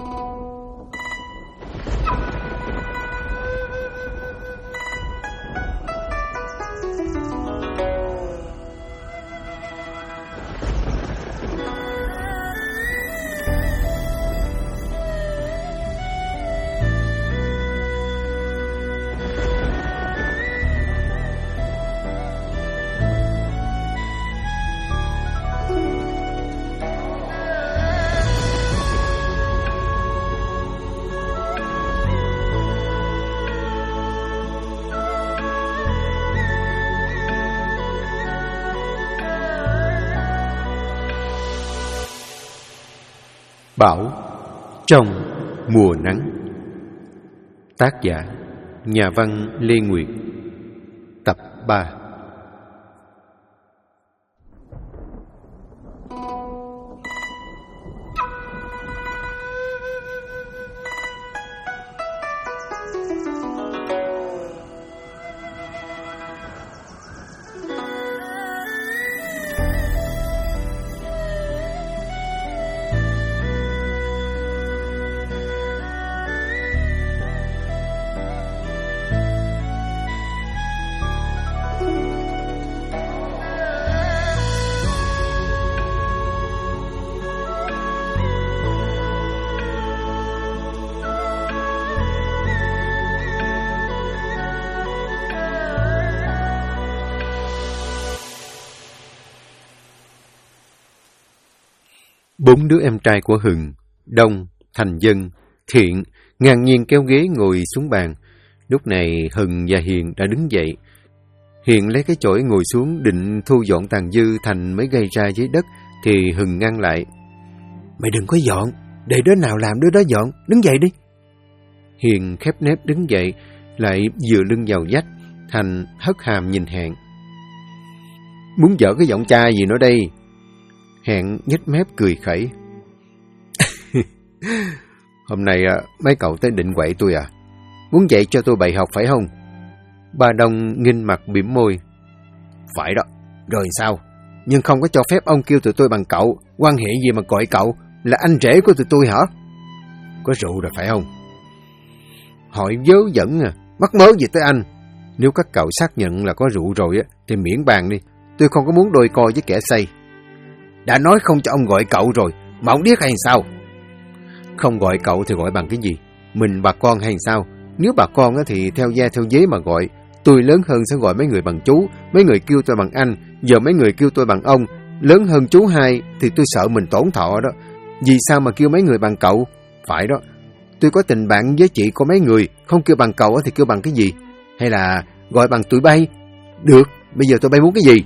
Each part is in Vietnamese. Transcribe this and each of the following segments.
Bão trong mùa nắng. Tác giả nhà văn Lê Nguyệt. Tập 3. Bốn đứa em trai của Hừng, Đông, Thành Dân, Thiện ngang nhiên kéo ghế ngồi xuống bàn. Lúc này Hừng và Hiền đã đứng dậy. Hiền lấy cái chổi ngồi xuống định thu dọn tàn dư Thành mới gây ra dưới đất, thì Hừng ngăn lại. Mày đừng có dọn, để đứa nào làm đứa đó dọn, đứng dậy đi. Hiền khép nép đứng dậy, lại dựa lưng vào vách. Thành hất hàm nhìn Hẹn. Muốn dở cái giọng cha gì nữa đây? Hẹn nhếch mép cười khẩy. Hôm nay mấy cậu tới định quậy tôi à? Muốn dạy cho tôi bài học phải không? Ba Đông nghinh mặt bỉm môi. Phải đó, rồi sao? Nhưng không có cho phép ông kêu tụi tôi bằng cậu. Quan hệ gì mà gọi cậu? Là anh rể của tụi tôi hả? Có rượu rồi phải không? Hỏi vớ vẩn à, mắc mớ gì tới anh? Nếu các cậu xác nhận là có rượu rồi á, thì miễn bàn đi. Tôi không có muốn đôi co với kẻ say. Đã nói không cho ông gọi cậu rồi, mà ông điếc hay sao? Không gọi cậu thì gọi bằng cái gì? Mình bà con hay sao? Nếu bà con thì theo gia theo vế mà gọi. Tôi lớn hơn sẽ gọi mấy người bằng chú, mấy người kêu tôi bằng anh, giờ mấy người kêu tôi bằng ông. Lớn hơn chú hai thì tôi sợ mình tổn thọ đó. Vì sao mà kêu mấy người bằng cậu? Phải đó, tôi có tình bạn với chị của mấy người, không kêu bằng cậu thì kêu bằng cái gì? Hay là gọi bằng tụi bay? Được, bây giờ tụi bay muốn cái gì?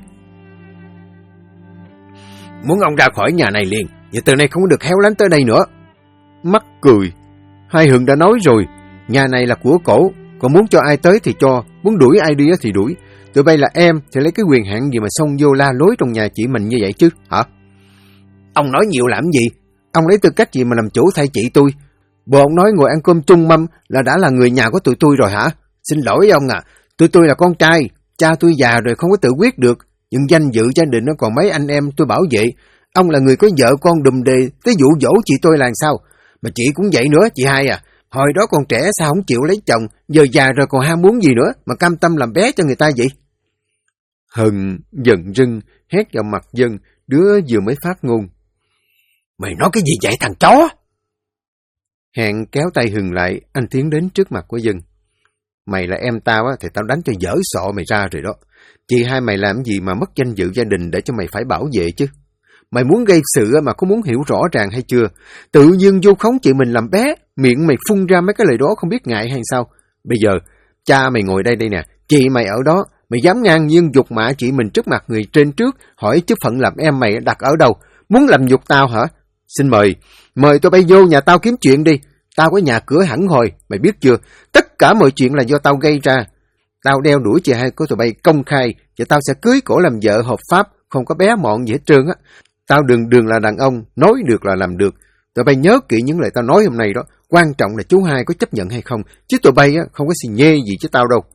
Muốn ông ra khỏi nhà này liền, và từ nay không có được héo lánh tới đây nữa. Mắc cười. Hai Hừng đã nói rồi, nhà này là của cổ, còn muốn cho ai tới thì cho, muốn đuổi ai đi thì đuổi. Tụi bay là em thì lấy cái quyền hạn gì mà xông vô la lối trong nhà chị mình như vậy chứ, hả? Ông nói nhiều làm gì? Ông lấy tư cách gì mà làm chủ thay chị tôi? Bộ ông nói ngồi ăn cơm chung mâm là đã là người nhà của tụi tôi rồi hả? Xin lỗi ông à, tụi tôi là con trai, cha tôi già rồi không có tự quyết được. Nhưng danh dự gia đình nó còn mấy anh em tôi bảo vệ. Ông là người có vợ con đùm đề, tới dụ dỗ chị tôi là sao? Mà chị cũng vậy nữa, chị hai à. Hồi đó còn trẻ sao không chịu lấy chồng, giờ già rồi còn ham muốn gì nữa mà cam tâm làm bé cho người ta vậy? Hừng giận rưng hét vào mặt Dân, đứa vừa mới phát ngôn. Mày nói cái gì vậy thằng chó? Hẹn kéo tay Hừng lại, anh tiến đến trước mặt của Dân. Mày là em tao thì tao đánh cho dở sọ mày ra rồi đó. Chị hai mày làm gì mà mất danh dự gia đình để cho mày phải bảo vệ chứ? Mày muốn gây sự mà có muốn hiểu rõ ràng hay chưa? Tự nhiên vu khống chị mình làm bé, miệng mày phun ra mấy cái lời đó không biết ngại hay sao? Bây giờ, cha mày ngồi đây nè, chị mày ở đó, mày dám ngang nhiên nhục mạ chị mình trước mặt người trên trước, hỏi chức phận làm em mày đặt ở đâu? Muốn làm nhục tao hả? Xin mời tụi bay vô nhà tao kiếm chuyện đi. Tao có nhà cửa hẳn hồi, mày biết chưa? Tất cả mọi chuyện là do tao gây ra. Tao đeo đuổi chị hai của tụi bay công khai, và tao sẽ cưới cổ làm vợ hợp pháp, không có bé mọn gì hết trơn á. Tao đường là đàn ông, nói được là làm được. Tụi bay nhớ kỹ những lời tao nói hôm nay đó. Quan trọng là chú hai có chấp nhận hay không, chứ tụi bay không có xì nhê gì chứ tao đâu.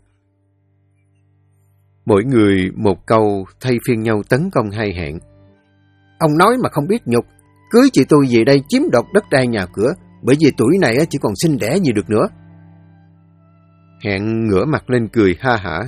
Mỗi người một câu thay phiên nhau tấn công hai Hẹn. Ông nói mà không biết nhục, cưới chị tôi về đây chiếm đoạt đất đai nhà cửa, bởi vì tuổi này chỉ còn sinh đẻ gì được nữa. Hẹn ngửa mặt lên cười ha hả.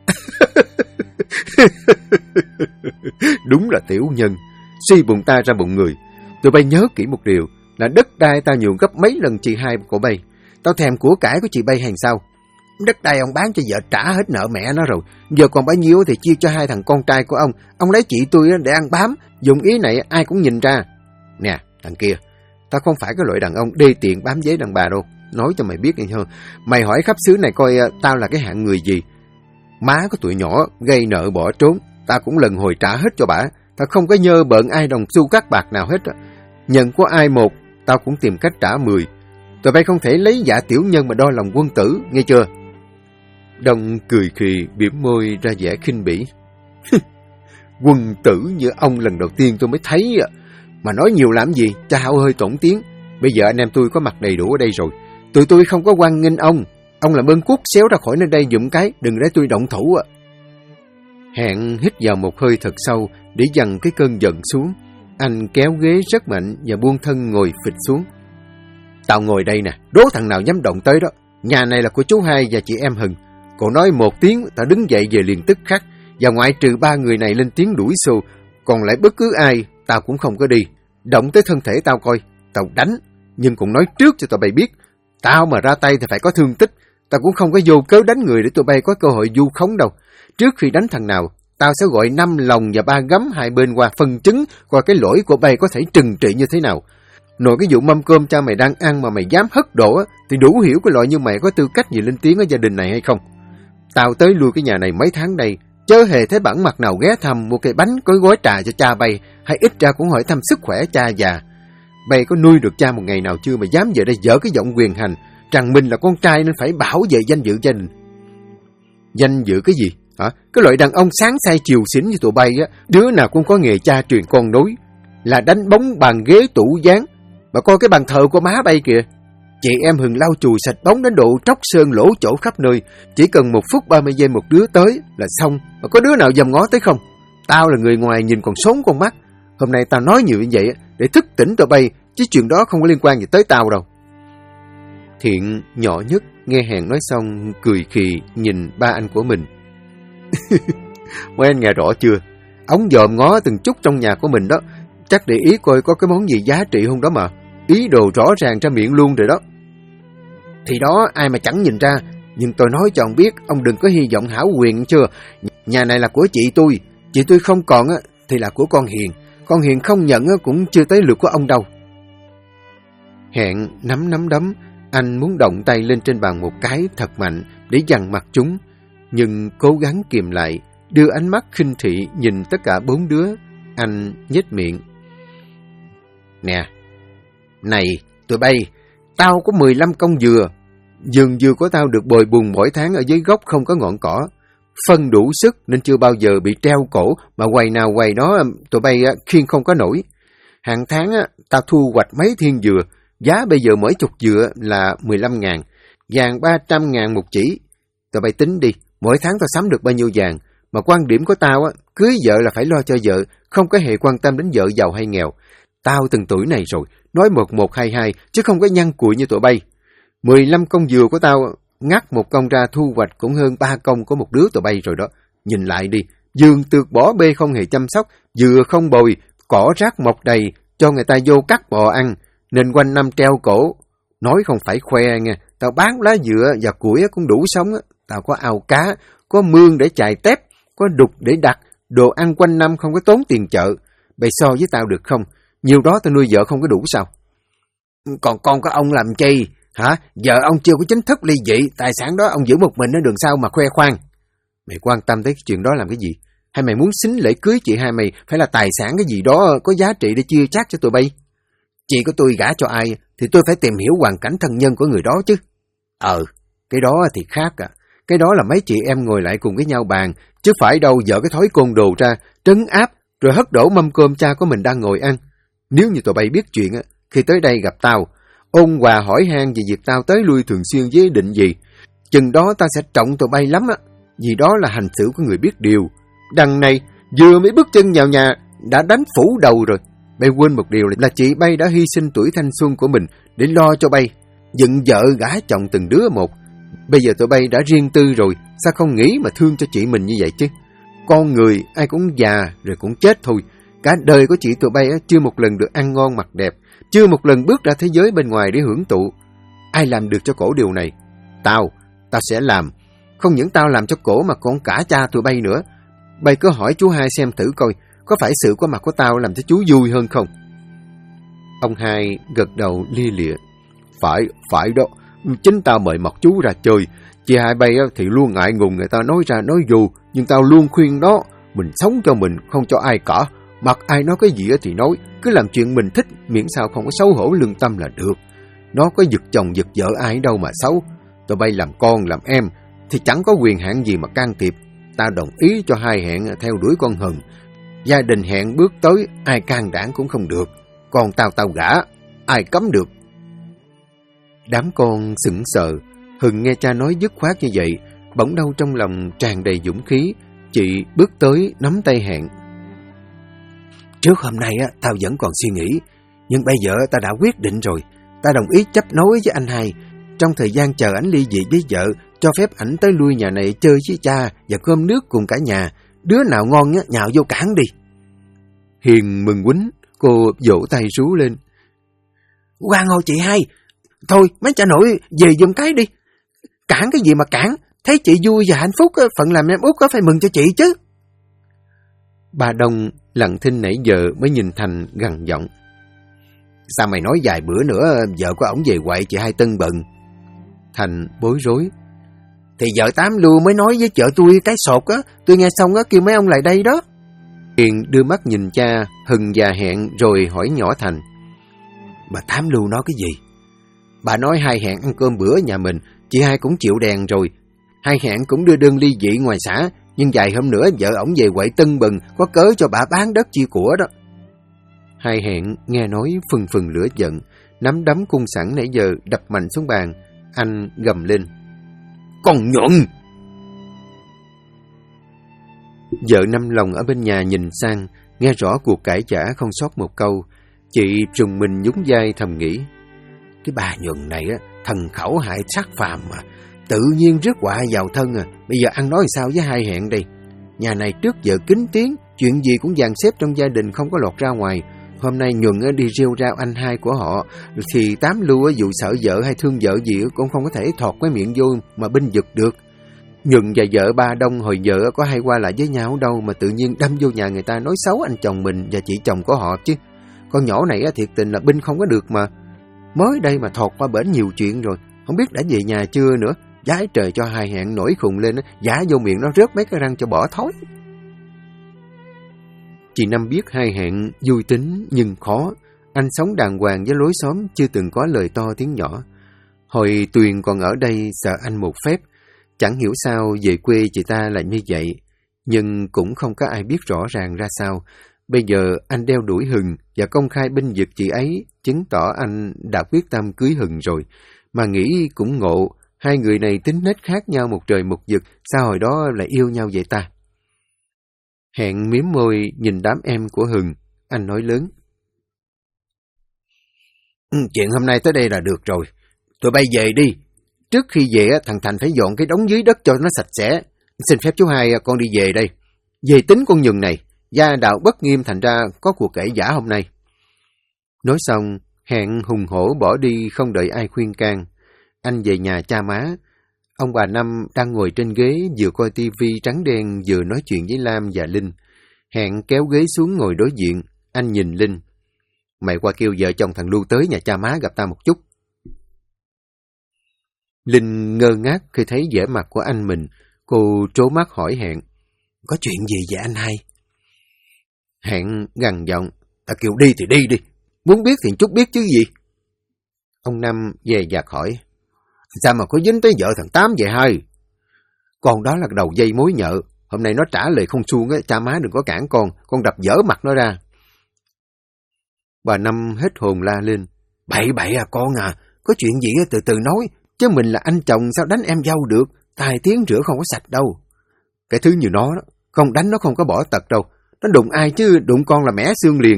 Đúng là tiểu nhân, suy bụng ta ra bụng người. Tụi bay nhớ kỹ một điều, là đất đai tao nhường gấp mấy lần chị hai của bay. Tao thèm của cải của chị bay hàng sao. Đất đai ông bán cho vợ trả hết nợ mẹ nó rồi, giờ còn bấy nhiêu thì chia cho hai thằng con trai của ông. Ông lấy chị tôi để ăn bám, dùng ý này ai cũng nhìn ra. Nè, thằng kia, tao không phải cái loại đàn ông đê tiện bám giấy đàn bà đâu. Nói cho mày biết nghe hơn. Mày hỏi khắp xứ này coi tao là cái hạng người gì. Má của tụi nhỏ gây nợ bỏ trốn, tao cũng lần hồi trả hết cho bả. Tao không có nhơ bợn ai đồng xu các bạc nào hết. Nhận của ai một, tao cũng tìm cách trả 10. Tụi bay không thể lấy giả tiểu nhân mà đo lòng quân tử, nghe chưa? Đông cười khì, bỉm môi ra vẻ khinh bỉ. Quân tử như ông lần đầu tiên tôi mới thấy. Mà nói nhiều làm gì, cha hao hơi tổn tiếng. Bây giờ anh em tôi có mặt đầy đủ ở đây rồi. Tụi tôi không có hoan nghênh ông. Ông làm ơn cút xéo ra khỏi nơi đây dụm cái, đừng để tôi động thủ. Hẹn hít vào một hơi thật sâu để dằn cái cơn giận xuống. Anh kéo ghế rất mạnh và buông thân ngồi phịch xuống. Tao ngồi đây nè, đố thằng nào dám động tới đó. Nhà này là của chú hai và chị em Hừng. Cậu nói một tiếng, tao đứng dậy về liền tức khắc. Và ngoại trừ 3 người này lên tiếng đuổi xô, còn lại bất cứ ai, tao cũng không có đi. Động tới thân thể tao coi, tao đánh. Nhưng cũng nói trước cho tụi bay biết, tao mà ra tay thì phải có thương tích. Tao cũng không có vô cớ đánh người để tụi bay có cơ hội vu khống đâu. Trước khi đánh thằng nào, tao sẽ gọi 5 lòng và 3 gấm hai bên qua phân chứng, coi cái lỗi của bay có thể trừng trị như thế nào. Nội cái vụ mâm cơm cha mày đang ăn mà mày dám hất đổ thì đủ hiểu cái loại như mày có tư cách gì lên tiếng ở gia đình này hay không. Tao tới lui cái nhà này mấy tháng đây, chớ hề thấy bản mặt nào ghé thăm mua cây bánh có gói trà cho cha bay, hay ít ra cũng hỏi thăm sức khỏe cha già. Bay có nuôi được cha một ngày nào chưa mà dám về đây dở cái giọng quyền hành, rằng mình là con trai nên phải bảo vệ danh dự gia đình. Danh dự cái gì? Hả? Cái loại đàn ông sáng say chiều xỉn như tụi bay đứa nào cũng có nghề cha truyền con nối, là đánh bóng bàn ghế tủ gián. Mà coi cái bàn thờ của má bay kìa. Chị em Hừng lau chùi sạch bóng đến độ tróc sơn lỗ chỗ khắp nơi. Chỉ cần 1 phút 30 giây một đứa tới là xong. Mà có đứa nào dòm ngó tới không? Tao là người ngoài nhìn còn sống con mắt. Hôm nay tao nói nhiều như vậy để thức tỉnh tụi bay, chứ chuyện đó không có liên quan gì tới tao đâu. Thiện nhỏ nhất nghe Hẹn nói xong cười khì nhìn ba anh của mình. Mấy anh nghe rõ chưa? Ông dòm ngó từng chút trong nhà của mình đó. Chắc để ý coi có cái món gì giá trị không đó mà. Ý đồ rõ ràng ra miệng luôn rồi đó. Thì đó ai mà chẳng nhìn ra. Nhưng tôi nói cho ông biết, ông đừng có hy vọng hảo quyền chưa. Nhà này là của chị tôi. Chị tôi không còn thì là của con Hiền. Con Hiền không nhận cũng chưa tới lượt của ông đâu. Hẹn nắm đấm. Anh muốn động tay lên trên bàn một cái thật mạnh để dằn mặt chúng. Nhưng cố gắng kìm lại, đưa ánh mắt khinh thị nhìn tất cả 4 đứa. Anh nhếch miệng. Nè, này, tụi bay, tao có 15 công dừa. Vườn dừa của tao được bồi bùn mỗi tháng ở dưới gốc không có ngọn cỏ. Phân đủ sức nên chưa bao giờ bị treo cổ, mà quầy nào quầy đó tụi bay khiêng không có nổi. Hàng tháng tao thu hoạch mấy thiên dừa, giá bây giờ mỗi chục dừa là 15.000, vàng 300.000 một chỉ. Tụi bay tính đi, mỗi tháng tao sắm được bao nhiêu vàng. Mà quan điểm của tao cưới vợ là phải lo cho vợ, không có hề quan tâm đến vợ giàu hay nghèo. Tao từng tuổi này rồi, nói 1122 chứ không có nhăn cùi như tụi bay. 15 công dừa của tao, ngắt một công ra thu hoạch cũng hơn 3 công của một đứa tụi bay rồi đó. Nhìn lại đi, vườn tược bỏ bê không hề chăm sóc, dừa không bồi, cỏ rác mọc đầy, cho người ta vô cắt bò ăn, nên quanh năm treo cổ. Nói không phải khoe nha, tao bán lá dừa và củi cũng đủ sống. Tao có ao cá, có mương để chài tép, có đục để đặt, đồ ăn quanh năm không có tốn tiền chợ. Bày so với tao được không? Nhiều đó tao nuôi vợ không có đủ sao? Còn con có ông làm chi? Hả? Vợ ông chưa có chính thức ly dị, tài sản đó ông giữ một mình ở đường sau mà khoe khoang. Mày quan tâm tới cái chuyện đó làm cái gì? Hay mày muốn xính lễ cưới chị hai mày phải là tài sản cái gì đó có giá trị để chia chác cho tụi bay? Chị của tôi gả cho ai thì tôi phải tìm hiểu hoàn cảnh thân nhân của người đó chứ. Cái đó thì khác Cái đó là mấy chị em ngồi lại cùng với nhau bàn, chứ phải đâu dở cái thói côn đồ ra, trấn áp, rồi hất đổ mâm cơm cha của mình đang ngồi ăn. Nếu như tụi bay biết chuyện khi tới đây gặp tao, ôn hòa hỏi han về việc tao tới lui thường xuyên với ý định gì, chừng đó tao sẽ trọng tụi bay lắm vì đó là hành xử của người biết điều. Đằng này vừa mới bước chân vào nhà đã đánh phủ đầu rồi. Bay quên một điều là chị Bay đã hy sinh tuổi thanh xuân của mình để lo cho Bay, dựng vợ gả chồng từng đứa một. Bây giờ tụi Bay đã riêng tư rồi, sao không nghĩ mà thương cho chị mình như vậy chứ? Con người ai cũng già rồi cũng chết thôi. Cả đời của chị tụi Bay chưa một lần được ăn ngon mặc đẹp, chưa một lần bước ra thế giới bên ngoài để hưởng thụ. Ai làm được cho cổ điều này? Tao sẽ làm. Không những tao làm cho cổ mà còn cả cha tụi Bay nữa. Bay cứ hỏi chú Hai xem thử coi, có phải sự có mặt của tao làm cho chú vui hơn không? Ông Hai gật đầu lia lịa. Phải đó. Chính tao mời mọc chú ra chơi. Chị Hai Bay thì luôn ngại ngùng người ta nói ra nói dù, nhưng tao luôn khuyên đó, mình sống cho mình, không cho ai cả. Mặc ai nói cái gì thì nói, cứ làm chuyện mình thích, miễn sao không có xấu hổ lương tâm là được. Nó có giật chồng giật vợ ai đâu mà xấu. Tụi Bay làm con làm em thì chẳng có quyền hạn gì mà can thiệp. Tao đồng ý cho Hai Hẹn theo đuổi con Hừng. Gia đình Hẹn bước tới, ai can đảm cũng không được. Còn tao gả, ai cấm được. Đám con sững sờ. Hừng nghe cha nói dứt khoát như vậy, bỗng đâu trong lòng tràn đầy dũng khí. Chị bước tới nắm tay Hẹn. Trước hôm nay tao vẫn còn suy nghĩ, nhưng bây giờ tao đã quyết định rồi. Tao đồng ý chấp nối với anh Hai. Trong thời gian chờ ảnh ly dị với vợ, cho phép ảnh tới lui nhà này chơi với cha và cơm nước cùng cả nhà. Đứa nào ngon nhào vô cản đi. Hiền mừng quýnh, cô vỗ tay rú lên. Hoan hô chị Hai. Thôi mấy cha nội về giùm cái đi. Cản cái gì mà cản. Thấy chị vui và hạnh phúc, phận làm em út có phải mừng cho chị chứ. Bà Đông lặng thinh nãy giờ mới nhìn Thành gằn giọng. Sao mày nói vài bữa nữa vợ của ổng về quậy chị Hai tưng bừng? Thành bối rối. Thì vợ Tám Lưu mới nói với vợ tôi cái sột á, tôi nghe xong á kêu mấy ông lại đây đó. Hiền đưa mắt nhìn cha, Hừng và Hẹn rồi hỏi nhỏ Thành. Bà Tám Lưu nói cái gì? Bà nói Hai Hẹn ăn cơm bữa nhà mình, chị Hai cũng chịu đèn rồi. Hai Hẹn cũng đưa đơn ly dị ngoài xã, nhưng vài hôm nữa vợ ổng về quậy tưng bừng, có cớ cho bà bán đất chia của đó. Hai Hẹn nghe nói phừng phừng lửa giận, nắm đấm cung sẵn nãy giờ đập mạnh xuống bàn. Anh gầm lên. Con nhuận! Vợ Năm Lòng ở bên nhà nhìn sang, nghe rõ cuộc cãi vã không sót một câu. Chị trùng mình nhún vai thầm nghĩ. Cái bà Nhuận này thần khẩu hại sát phàm mà, tự nhiên rước họa vào thân à. Bây giờ ăn nói sao với Hai Hẹn đây? Nhà này trước giờ kín tiếng, chuyện gì cũng dàn xếp trong gia đình không có lọt ra ngoài. Hôm nay Nhuận đi rêu rao anh Hai của họ, thì Tám Lưu dù sợ vợ hay thương vợ gì cũng không có thể thọt cái miệng vô mà binh vực được. Nhuận và vợ Ba Đông hồi vợ có hay qua lại với nhau đâu mà tự nhiên đâm vô nhà người ta nói xấu anh chồng mình và chị chồng của họ chứ. Con nhỏ này thiệt tình là binh không có được mà. Mới đây mà thọt qua bển nhiều chuyện rồi, không biết đã về nhà chưa nữa. Giái trời cho Hai Hẹn nổi khùng lên, giả vô miệng nó rớt mấy cái răng cho bỏ thói. Chị Năm biết Hai Hẹn vui tính nhưng khó. Anh sống đàng hoàng với lối xóm, chưa từng có lời to tiếng nhỏ. Hồi Tuyền còn ở đây sợ anh một phép. Chẳng hiểu sao về quê chị ta lại như vậy. Nhưng cũng không có ai biết rõ ràng ra sao. Bây giờ anh đeo đuổi Hừng và công khai binh vực chị ấy, chứng tỏ anh đã quyết tâm cưới Hừng rồi. Mà nghĩ cũng ngộ, hai người này tính nết khác nhau một trời một vực, sao hồi đó lại yêu nhau vậy ta? Hẹn miếm môi nhìn đám em của Hừng, anh nói lớn. Chuyện hôm nay tới đây là được rồi, tụi bay về đi. Trước khi về thằng Thành phải dọn cái đống dưới đất cho nó sạch sẽ. Xin phép chú Hai con đi về đây. Về tính con Nhường này, gia đạo bất nghiêm thành ra có cuộc cãi vã hôm nay. Nói xong, Hẹn hùng hổ bỏ đi không đợi ai khuyên can. Anh về nhà cha má. Ông bà Năm đang ngồi trên ghế vừa coi tivi trắng đen vừa nói chuyện với Lam và Linh. Hẹn kéo ghế xuống ngồi đối diện. Anh nhìn Linh. Mày qua kêu vợ chồng thằng Lưu tới nhà cha má gặp ta một chút. Linh ngơ ngác khi thấy vẻ mặt của anh mình. Cô trố mắt hỏi Hẹn. Có chuyện gì vậy anh Hai? Hẹn gằn giọng. Ta kêu đi thì đi đi. Muốn biết thì chút biết chứ gì. Ông Năm dè dặt hỏi. Sao mà có dính tới vợ thằng Tám vậy Hai? Con đó là đầu dây mối nhợ. Hôm nay nó trả lời không suông, cha má đừng có cản con đập dở mặt nó ra. Bà Năm hết hồn la lên. Bậy à con à, có chuyện gì từ từ nói, chứ mình là anh chồng sao đánh em dâu được, tài tiếng rửa không có sạch đâu. Cái thứ như nó đó, không đánh nó không có bỏ tật đâu, nó đụng ai chứ đụng con là mẻ xương liền à.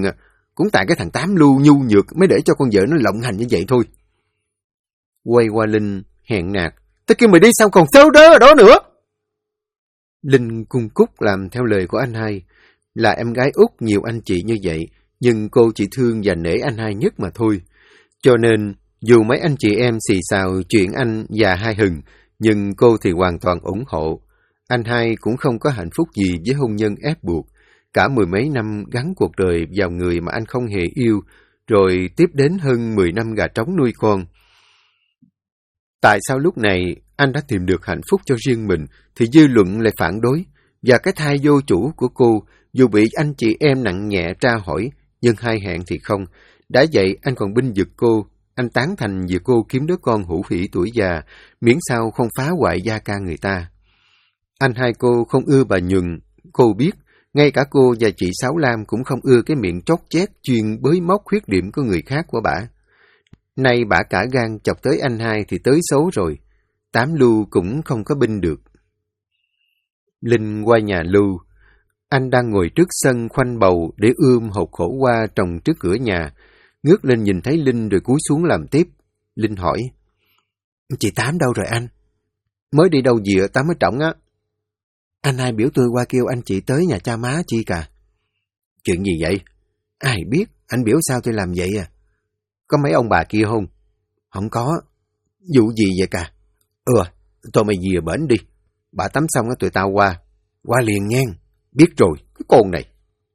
Cũng tại cái thằng Tám Lưu nhu nhược mới để cho con vợ nó lộng hành như vậy thôi. Quay qua Linh hẹn nạt. Tao kêu mày đi sao còn xấu đớ ở đó nữa. Linh cung cúc làm theo lời của anh hai. Là em gái út nhiều anh chị như vậy, nhưng cô chỉ thương và nể anh hai nhất mà thôi. Cho nên, dù mấy anh chị em xì xào chuyện anh và hai Hừng, nhưng cô thì hoàn toàn ủng hộ. Anh hai cũng không có hạnh phúc gì với hôn nhân ép buộc. Cả 10 mấy năm gắn cuộc đời vào người mà anh không hề yêu, rồi tiếp đến hơn 10 năm gà trống nuôi con. Tại sao lúc này anh đã tìm được hạnh phúc cho riêng mình, thì dư luận lại phản đối, và cái thai vô chủ của cô, dù bị anh chị em nặng nhẹ tra hỏi, nhưng hai hẹn thì không. Đã vậy anh còn binh vực cô, anh tán thành vì cô kiếm đứa con hữu hỷ tuổi già, miễn sao không phá hoại gia ca người ta. Anh hai cô không ưa bà Nhuần, cô biết, ngay cả cô và chị Sáu Lam cũng không ưa cái miệng chót chét chuyên bới móc khuyết điểm của người khác của bả. Nay bả cả gan chọc tới anh hai thì tới xấu rồi, Tám Lưu cũng không có binh được. Linh qua nhà Lưu, anh đang ngồi trước sân khoanh bầu để hột khổ qua trồng trước cửa nhà. Ngước lên nhìn thấy Linh rồi cúi xuống làm tiếp. Linh hỏi, chị Tám đâu rồi anh? Mới đi đâu dịa Tám mới trọng á. Anh hai biểu tôi qua kêu anh chị tới nhà cha má chi cả. Chuyện gì vậy? Ai biết, anh biểu sao tôi làm vậy à? Có mấy ông bà kia không? Không có. Vụ gì vậy cả? Thôi mày về bển đi. Bà tắm xong á tụi tao qua. Qua liền nhen. Biết rồi, cái con này.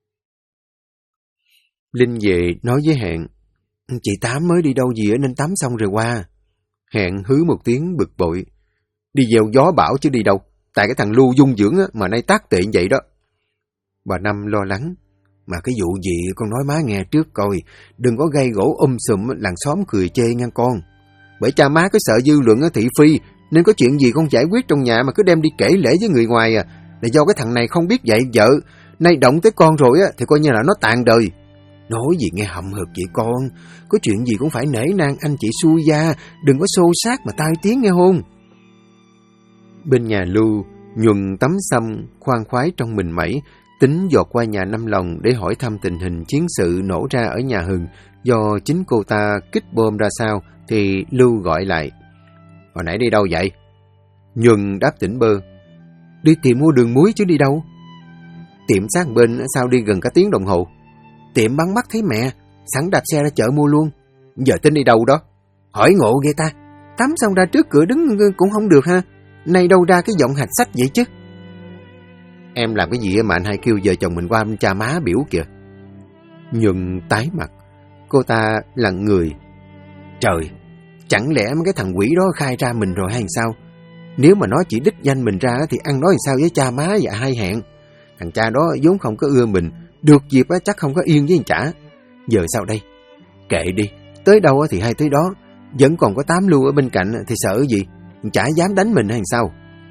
Linh về nói với Hẹn, chị Tám mới đi đâu gì nên tắm xong rồi qua. Hẹn hứ một tiếng bực bội. Đi gieo gió bão chứ đi đâu. Tại cái thằng Lưu dung dưỡng á, mà nay tác tệ vậy đó. Bà Năm lo lắng. Mà cái vụ gì con nói má nghe trước coi. Đừng có gây gỗ sùm làng xóm cười chê nha con. Bởi cha má cứ sợ dư luận thị phi, nên có chuyện gì con giải quyết trong nhà mà cứ đem đi kể lể với người ngoài à. Là do cái thằng này không biết dạy vợ. Nay động tới con rồi á, thì coi như là nó tàn đời. Nói gì nghe hậm hực vậy con. Có chuyện gì cũng phải nể nang anh chị xui gia. Đừng có xô xát mà tai tiếng nghe hôn. Bên nhà Lưu, Nhuần tắm xăm, khoan khoái trong mình mẩy, tính dọt qua nhà Năm Lòng để hỏi thăm tình hình chiến sự nổ ra ở nhà Hừng, do chính cô ta kích bom ra sao, thì Lưu gọi lại. Hồi nãy đi đâu vậy? Nhuần đáp tỉnh bơ. Đi tìm mua đường muối chứ đi đâu. Tiệm sát bên sao đi gần cả tiếng đồng hồ. Tiệm bắn mắt thấy mẹ, sẵn đạp xe ra chợ mua luôn. Giờ tính đi đâu đó? Hỏi ngộ ghê ta. Tắm xong ra trước cửa đứng cũng không được ha. Nay đâu ra cái giọng hạch sách vậy chứ. Em làm cái gì mà anh hai kêu vợ chồng mình qua bên cha má biểu kìa. Nhuần tái mặt. Cô ta lặng người. Trời, chẳng lẽ mấy cái thằng quỷ đó khai ra mình rồi hay sao? Nếu mà nó chỉ đích danh mình ra thì ăn nói sao với cha má và hai Hẹn. Thằng cha đó vốn không có ưa mình, được dịp chắc không có yên với chả. Giờ sao đây? Kệ đi, tới đâu thì hay tới đó. Vẫn còn có Tám Lưu ở bên cạnh thì sợ gì? Chả dám đánh mình hay sao?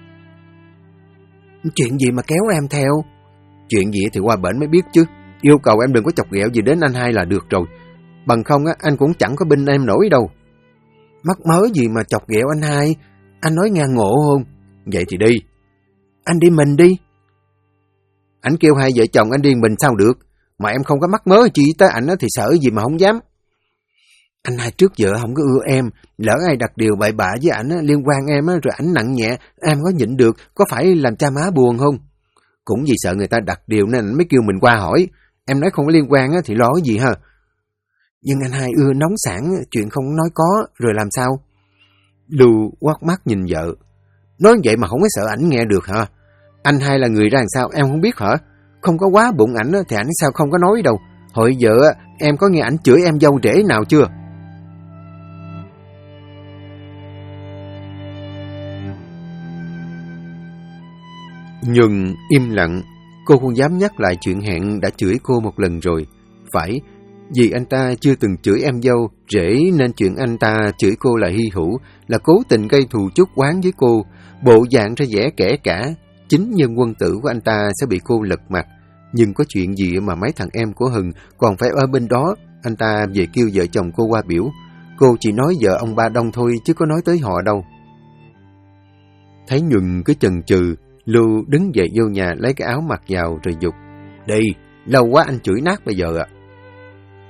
Chuyện gì mà kéo em theo? Chuyện gì thì qua bển mới biết chứ. Yêu cầu em đừng có chọc ghẹo gì đến anh hai là được rồi. Bằng không anh cũng chẳng có binh em nổi đâu. Mắc mớ gì mà chọc ghẹo anh hai? Anh nói ngang ngộ không? Vậy thì đi. Anh đi mình đi. Anh kêu hai vợ chồng anh đi mình sao được? Mà em không có mắc mớ chi tới ảnh thì sợ gì mà không dám. Anh hai trước giờ không có ưa em. Lỡ ai đặt điều bậy bạ với ảnh liên quan em rồi ảnh nặng nhẹ, em có nhịn được, có phải làm cha má buồn không? Cũng vì sợ người ta đặt điều nên anh mới kêu mình qua hỏi. Em nói không có liên quan thì lo cái gì hả? Nhưng anh hai ưa nóng sẵn, chuyện không nói có, rồi làm sao? Lưu quát mắt nhìn vợ. Nói vậy mà không có sợ ảnh nghe được hả? Anh hai là người ra làm sao em không biết hả? Không có quá bụng ảnh thì ảnh sao không có nói đâu. Hồi vợ em có nghe ảnh chửi em dâu rể nào chưa? Nhuần im lặng. Cô không dám nhắc lại chuyện Hẹn đã chửi cô một lần rồi. Phải, vì anh ta chưa từng chửi em dâu rể nên chuyện anh ta chửi cô là hy hữu, là cố tình gây thù chuốc oán với cô. Bộ dạng ra vẻ kẻ cả, chính nhân quân tử của anh ta sẽ bị cô lật mặt. Nhưng có chuyện gì mà mấy thằng em của Hừng còn phải ở bên đó, anh ta về kêu vợ chồng cô qua biểu. Cô chỉ nói vợ ông ba Đông thôi chứ có nói tới họ đâu. Thấy Nhuần cứ chần chừ, Lưu đứng dậy vô nhà lấy cái áo mặc vào rồi giục. Đi, lâu quá anh chửi nát bây giờ ạ.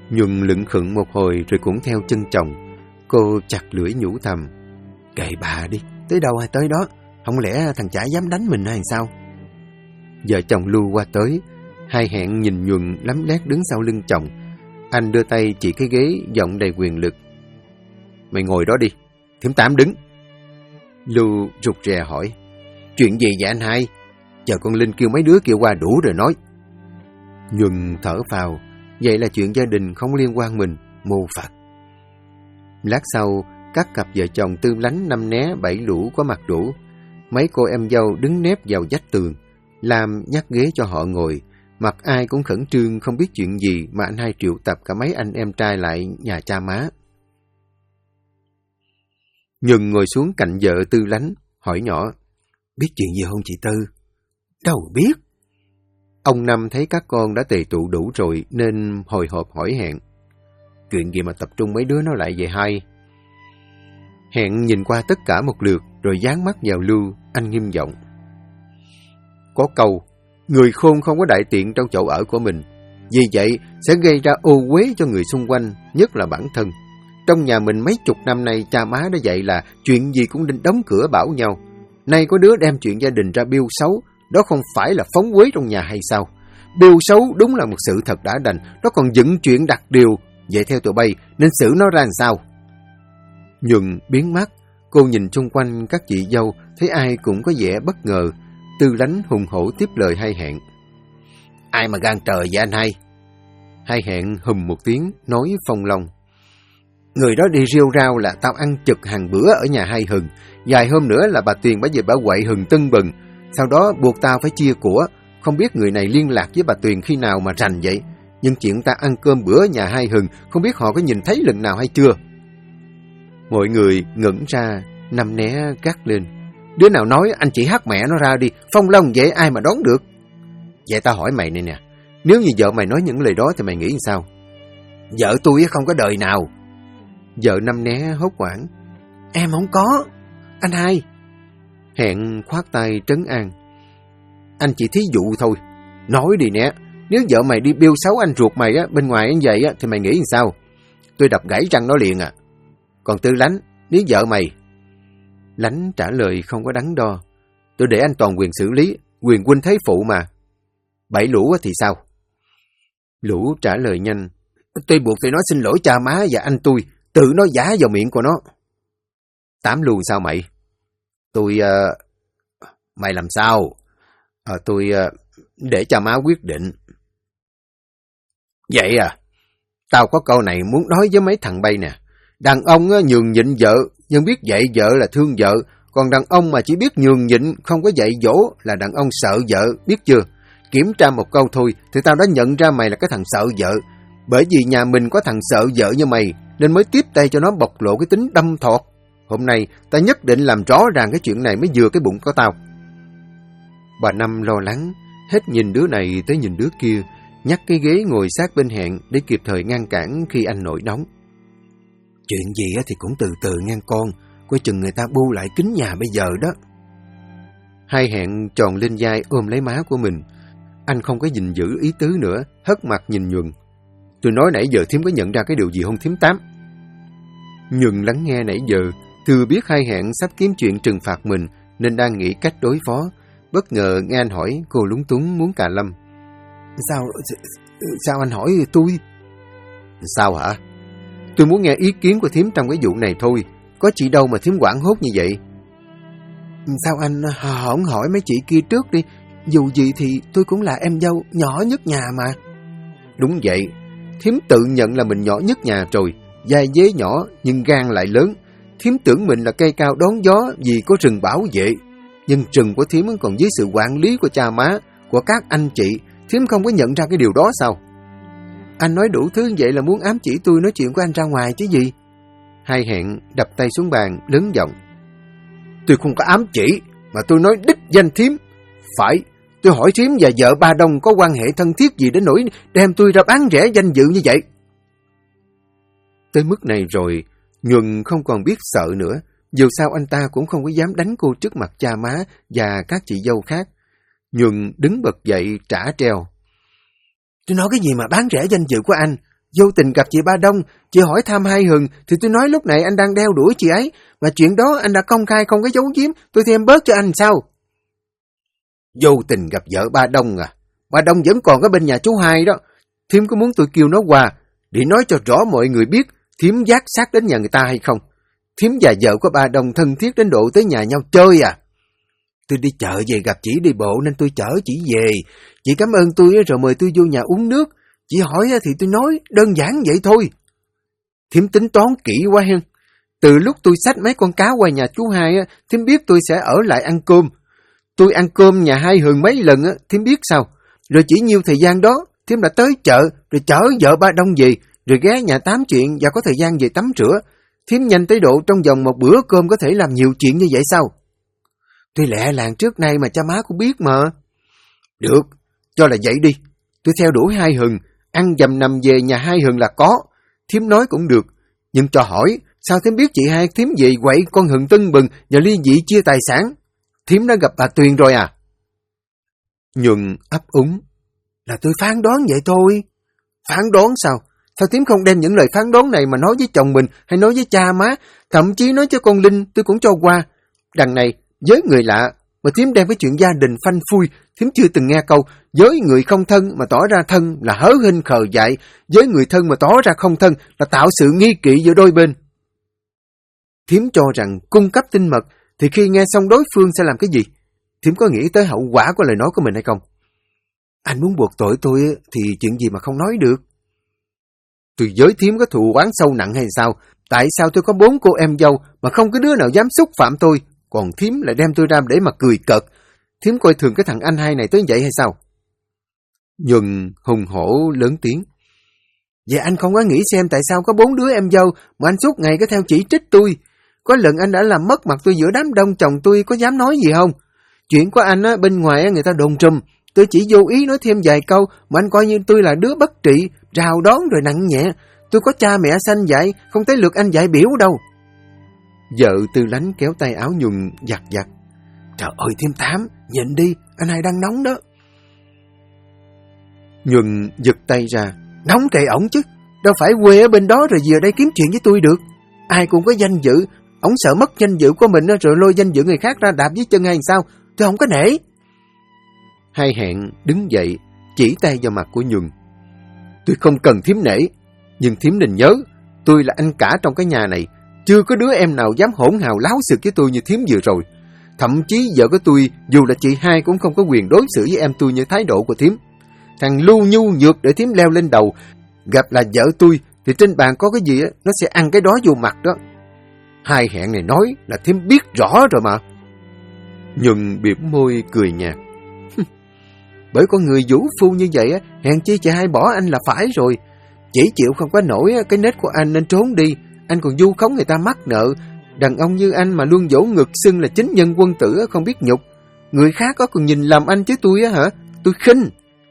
Nhuần lững khựng một hồi rồi cũng theo chân chồng. Cô chặt lưỡi nhủ thầm: kệ bà đi, tới đâu hay tới đó, không lẽ thằng chả dám đánh mình hay sao? Vợ chồng Lưu qua tới, Hai Hẹn nhìn Nhuần lấm lét đứng sau lưng chồng. Anh đưa tay chỉ cái ghế, giọng đầy quyền lực: mày ngồi đó đi, thím Tám đứng. Lưu rụt rè hỏi: chuyện gì vậy anh Hai? Chờ con Linh kêu mấy đứa kia qua đủ rồi nói. Nhuần thở phào: vậy là chuyện gia đình không liên quan mình, mô Phật. Lát sau, các cặp vợ chồng Tư Lánh, Năm Né, Bảy Lũ có mặt đủ. Mấy cô em dâu đứng nép vào vách tường. Lam nhắc ghế cho họ ngồi. Mặt ai cũng khẩn trương, không biết chuyện gì mà anh Hai triệu tập cả mấy anh em trai lại nhà cha má. Nhuần ngồi xuống cạnh vợ Tư Lánh, hỏi nhỏ: biết chuyện gì không chị Tư? Đâu biết. Ông Năm thấy các con đã tề tụ đủ rồi nên hồi hộp hỏi Hẹn: chuyện gì mà tập trung mấy đứa nó lại vậy Hai? Hẹn nhìn qua tất cả một lượt rồi dán mắt vào Lưu, anh nghiêm giọng: có câu, người khôn không có đại tiện trong chỗ ở của mình. Vì vậy sẽ gây ra ô uế cho người xung quanh, nhất là bản thân. Trong nhà mình mấy chục năm nay cha má đã dạy là chuyện gì cũng định đóng cửa bảo nhau. Nay có đứa đem chuyện gia đình ra biêu xấu, đó không phải là phóng uế trong nhà hay sao? Biêu xấu đúng là một sự thật đã đành, nó còn dựng chuyện đặt điều. Vậy theo tụi bay nên xử nó ra làm sao? Nhuần biến mắt, cô nhìn xung quanh các chị dâu, thấy ai cũng có vẻ bất ngờ. Tư Lánh hùng hổ tiếp lời Hai Hẹn: ai mà gan trời vậy anh Hai? Hai Hẹn hùm một tiếng, nói phong long: người đó đi riêu rao là tao ăn chực hàng bữa ở nhà Hai Hừng. Vài hôm nữa là bà Tuyền bả về bả quậy Hừng tưng bừng. Sau đó buộc tao phải chia của. Không biết người này liên lạc với bà Tuyền khi nào mà rành vậy. Nhưng chuyện ta ăn cơm bữa nhà Hai Hừng, không biết họ có nhìn thấy lần nào hay chưa? Mọi người ngẩn ra, Năm Né gắt lên: đứa nào nói anh chỉ hắt mẹ nó ra đi, phong long vậy ai mà đoán được? Vậy tao hỏi mày này nè, nếu như vợ mày nói những lời đó thì mày nghĩ sao? Vợ tôi không có đời nào. Vợ Năm Né hốt hoảng: em không có, anh Hai. Hẹn khoát tay trấn an: anh chỉ thí dụ thôi. Nói đi nè, nếu vợ mày đi biêu xấu anh ruột mày á, bên ngoài anh vậy á, thì mày nghĩ sao? Tôi đập gãy răng nó liền à. Còn Tư Lánh, nếu vợ mày... Lánh trả lời không có đắn đo: tôi để anh toàn quyền xử lý, quyền huynh thế phụ mà. Bảy Lũ thì sao? Lũ trả lời nhanh: tôi buộc phải nói xin lỗi cha má và anh tôi, tự nó giả vào miệng của nó. Tám luôn sao mày? Tôi... Mày làm sao? Tôi để cha má quyết định. Vậy à? Tao có câu này muốn nói với mấy thằng bay nè. Đàn ông nhường nhịn vợ, nhưng biết dạy vợ là thương vợ. Còn đàn ông mà chỉ biết nhường nhịn, không có dạy dỗ là đàn ông sợ vợ, biết chưa? Kiểm tra một câu thôi thì tao đã nhận ra mày là cái thằng sợ vợ. Bởi vì nhà mình có thằng sợ vợ như mày, nên mới tiếp tay cho nó bộc lộ cái tính đâm thọt. Hôm nay ta nhất định làm rõ ràng cái chuyện này mới vừa cái bụng của tao. Bà Năm lo lắng, hết nhìn đứa này tới nhìn đứa kia, nhắc cái ghế ngồi sát bên Hẹn để kịp thời ngăn cản khi anh nổi nóng. Chuyện gì thì cũng từ từ ngang con, coi chừng người ta bu lại kính nhà bây giờ đó. Hai Hẹn tròn lên vai ôm lấy má của mình. Anh không có gìn giữ ý tứ nữa, hất mặt nhìn Nhuần. Tôi nói nãy giờ thím có nhận ra cái điều gì không thím Tám? Nhuần lắng nghe nãy giờ, thừa biết Hai Hẹn sắp kiếm chuyện trừng phạt mình nên đang nghĩ cách đối phó. Bất ngờ nghe anh hỏi, cô lúng túng muốn cà lâm. Sao anh hỏi tôi? Sao hả? Tôi muốn nghe ý kiến của thím trong cái vụ này thôi. Có chị đâu mà thím hoảng hốt như vậy? Sao anh không hỏi mấy chị kia trước đi? Dù gì thì tôi cũng là em dâu nhỏ nhất nhà mà. Đúng vậy, thím tự nhận là mình nhỏ nhất nhà rồi. Vai dế nhỏ nhưng gan lại lớn. Thím tưởng mình là cây cao đón gió vì có rừng bảo vệ. Nhưng rừng của thím còn dưới sự quản lý của cha má, của các anh chị. Thím không có nhận ra cái điều đó sao? Anh nói đủ thứ vậy là muốn ám chỉ tôi nói chuyện của anh ra ngoài chứ gì? Hai Hẹn đập tay xuống bàn, lớn giọng. Tôi không có ám chỉ, mà tôi nói đích danh thím. Phải, tôi hỏi thím và vợ ba Đông có quan hệ thân thiết gì đến nỗi đem tôi ra bán rẻ danh dự như vậy. Tới mức này rồi, Nhuần không còn biết sợ nữa. Dù sao anh ta cũng không có dám đánh cô trước mặt cha má và các chị dâu khác. Nhuần đứng bật dậy trả treo. Tôi nói cái gì mà bán rẻ danh dự của anh? Vô tình gặp chị Ba Đông, chị hỏi thăm Hai Hừng thì tôi nói lúc này anh đang đeo đuổi chị ấy, mà chuyện đó anh đã công khai không có giấu giếm, tôi thì em bớt cho anh sao? Vô tình gặp vợ Ba Đông à? Ba Đông vẫn còn ở bên nhà chú Hai đó. Thím có muốn tôi kêu nó qua để nói cho rõ mọi người biết thím dắt sát đến nhà người ta hay không? Thím và vợ của Ba Đông thân thiết đến độ tới nhà nhau chơi à? Tôi đi chợ về gặp chị đi bộ nên tôi chở chị về. Chị cảm ơn tôi rồi mời tôi vô nhà uống nước. Chị hỏi thì tôi nói đơn giản vậy thôi. Thím tính toán kỹ quá hen. Từ lúc tôi xách mấy con cá qua nhà chú Hai, thím biết tôi sẽ ở lại ăn cơm. Tôi ăn cơm nhà Hai Hường mấy lần, thím biết sao? Rồi chỉ nhiêu thời gian đó, thím đã tới chợ, rồi chở vợ Ba Đông về, rồi ghé nhà tám chuyện và có thời gian về tắm rửa. Thím nhanh tới độ trong vòng một bữa cơm có thể làm nhiều chuyện như vậy sao? Tôi lẹ làng trước nay mà cha má cũng biết mà. Được, cho là vậy đi. Tôi theo đuổi Hai Hừng, ăn dầm nằm về nhà Hai Hừng là có. Thím nói cũng được, nhưng cho hỏi, sao thím biết chị Hai thím về quậy con Hừng tưng bừng và ly dị chia tài sản? Thím đã gặp bà Tuyền rồi à? Nhuận ấp úng. Là tôi phán đoán vậy thôi. Phán đoán sao? Sao thím không đem những lời phán đoán này mà nói với chồng mình hay nói với cha má, thậm chí nói cho con Linh tôi cũng cho qua. Đằng này, với người lạ, mà thím đem cái chuyện gia đình phanh phui, thím chưa từng nghe câu, với người không thân mà tỏ ra thân là hớ hinh khờ dại, với người thân mà tỏ ra không thân là tạo sự nghi kỵ giữa đôi bên. Thím cho rằng cung cấp tin mật thì khi nghe xong đối phương sẽ làm cái gì? Thím có nghĩ tới hậu quả của lời nói của mình hay không? Anh muốn buộc tội tôi thì chuyện gì mà không nói được? Tôi với thím có thù oán sâu nặng hay sao? Tại sao tôi có 4 cô em dâu mà không có đứa nào dám xúc phạm tôi? Còn thím lại đem tôi ra để mà cười cợt. Thím coi thường cái thằng anh hai này tới vậy hay sao? Nhuận hùng hổ lớn tiếng. Vậy anh không có nghĩ xem tại sao có 4 đứa em dâu mà anh suốt ngày cứ theo chỉ trích tôi? Có lần anh đã làm mất mặt tôi giữa đám đông, chồng tôi có dám nói gì không? Chuyện của anh bên ngoài người ta đồn trùm. Tôi chỉ vô ý nói thêm vài câu mà anh coi như tôi là đứa bất trị, rào đón rồi nặng nhẹ. Tôi có cha mẹ sanh dạy, không tới lượt anh dạy biểu đâu. Vợ Tư Lánh kéo tay áo Nhuận giặt giặt. Trời ơi Thêm Tám, nhịn đi, anh hai đang nóng đó. Nhuận giật tay ra. Nóng kệ ổng chứ, đâu phải quê ở bên đó rồi về đây kiếm chuyện với tôi được. Ai cũng có danh dự, ổng sợ mất danh dự của mình rồi lôi danh dự người khác ra đạp dưới chân hay sao? Tôi không có nể. Hai Hẹn đứng dậy, chỉ tay vào mặt của Nhuận. Tôi không cần thím nể, nhưng thím nên nhớ, tôi là anh cả trong cái nhà này. Chưa có đứa em nào dám hỗn hào láo xược với tôi như thím vừa rồi. Thậm chí vợ của tôi, dù là chị Hai cũng không có quyền đối xử với em tôi như thái độ của thím. Thằng lu nhu nhược để thím leo lên đầu. Gặp là vợ tôi thì trên bàn có cái gì nó sẽ ăn cái đó vô mặt đó. Hai Hẹn này nói là thím biết rõ rồi mà. Nhuận bỉm môi cười nhạt. Bởi con người vũ phu như vậy hèn chi chị Hai bỏ anh là phải rồi. Chỉ chịu không có nổi cái nết của anh nên trốn đi. Anh còn vu khống người ta mắc nợ. Đàn ông như anh mà luôn vỗ ngực xưng là chính nhân quân tử không biết nhục. Người khác có còn nhìn lầm anh chứ tôi hả? Tôi khinh.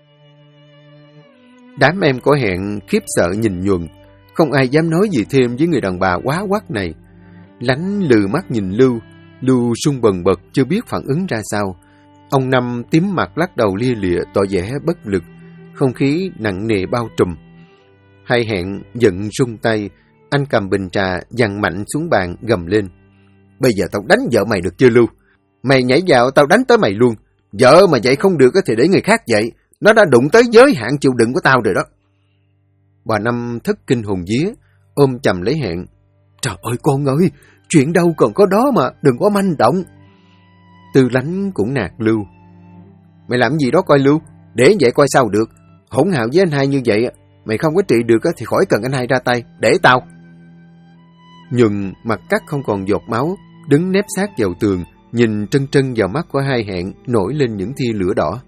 Đám em có Hẹn khiếp sợ nhìn Nhuận. Không ai dám nói gì thêm với người đàn bà quá quắt này. Lánh lừ mắt nhìn Lưu. Lưu sung bần bật chưa biết phản ứng ra sao. Ông Năm tím mặt lắc đầu lia lịa tỏ vẻ bất lực. Không khí nặng nề bao trùm. Hai Hẹn giận rung tay. Anh cầm bình trà giằng mạnh xuống bàn gầm lên. Bây giờ tao đánh vợ mày được chưa Lưu? Mày nhảy vào tao đánh tới mày luôn. Vợ mà vậy không được thì để người khác vậy. Nó đã đụng tới giới hạn chịu đựng của tao rồi đó. Bà Năm thất kinh hồn vía, ôm chầm lấy Hẹn. Trời ơi con ơi, chuyện đâu còn có đó mà, đừng có manh động. Tư Lánh cũng nạt Lưu. Mày làm gì đó coi Lưu, để vậy coi sao được. Hỗn hào với anh hai như vậy, mày không có trị được thì khỏi cần anh hai ra tay, để tao. Nhuận mặt cắt không còn giọt máu, đứng nép sát vào tường, nhìn trân trân vào mắt của Hai Hẹn nổi lên những tia lửa đỏ.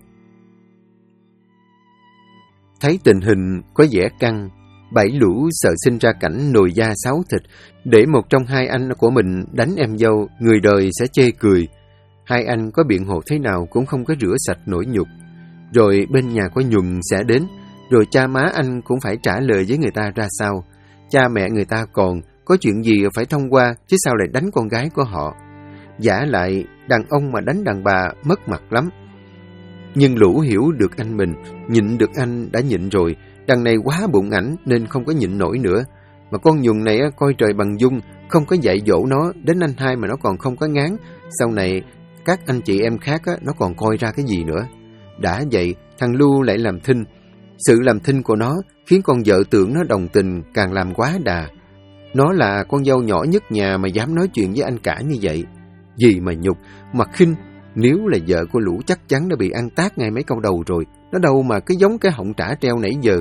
Thấy tình hình có vẻ căng, Bảy Lũ sợ sinh ra cảnh nồi da sáo thịt, để một trong hai anh của mình đánh em dâu, người đời sẽ chê cười. Hai anh có biện hộ thế nào cũng không có rửa sạch nỗi nhục. Rồi bên nhà của Nhuận sẽ đến, rồi cha má anh cũng phải trả lời với người ta ra sao. Cha mẹ người ta còn, có chuyện gì phải thông qua, chứ sao lại đánh con gái của họ. Giả lại, đàn ông mà đánh đàn bà mất mặt lắm. Nhưng Lũ hiểu được anh mình, nhịn được anh đã nhịn rồi, Đằng này quá bụng ảnh nên không có nhịn nổi nữa. Mà con Nhuần này coi trời bằng dung, không có dạy dỗ nó, đến anh hai mà nó còn không có ngán. Sau này các anh chị em khác nó còn coi ra cái gì nữa. Đã vậy, thằng Lưu lại làm thinh. Sự làm thinh của nó khiến con vợ tưởng nó đồng tình, càng làm quá đà. Nó là con dâu nhỏ nhất nhà mà dám nói chuyện với anh cả như vậy. Gì mà nhục, mà khinh. Nếu là vợ của Lũ chắc chắn đã bị ăn tát ngay mấy câu đầu rồi. Nó đâu mà cứ giống cái họng trả treo nãy giờ.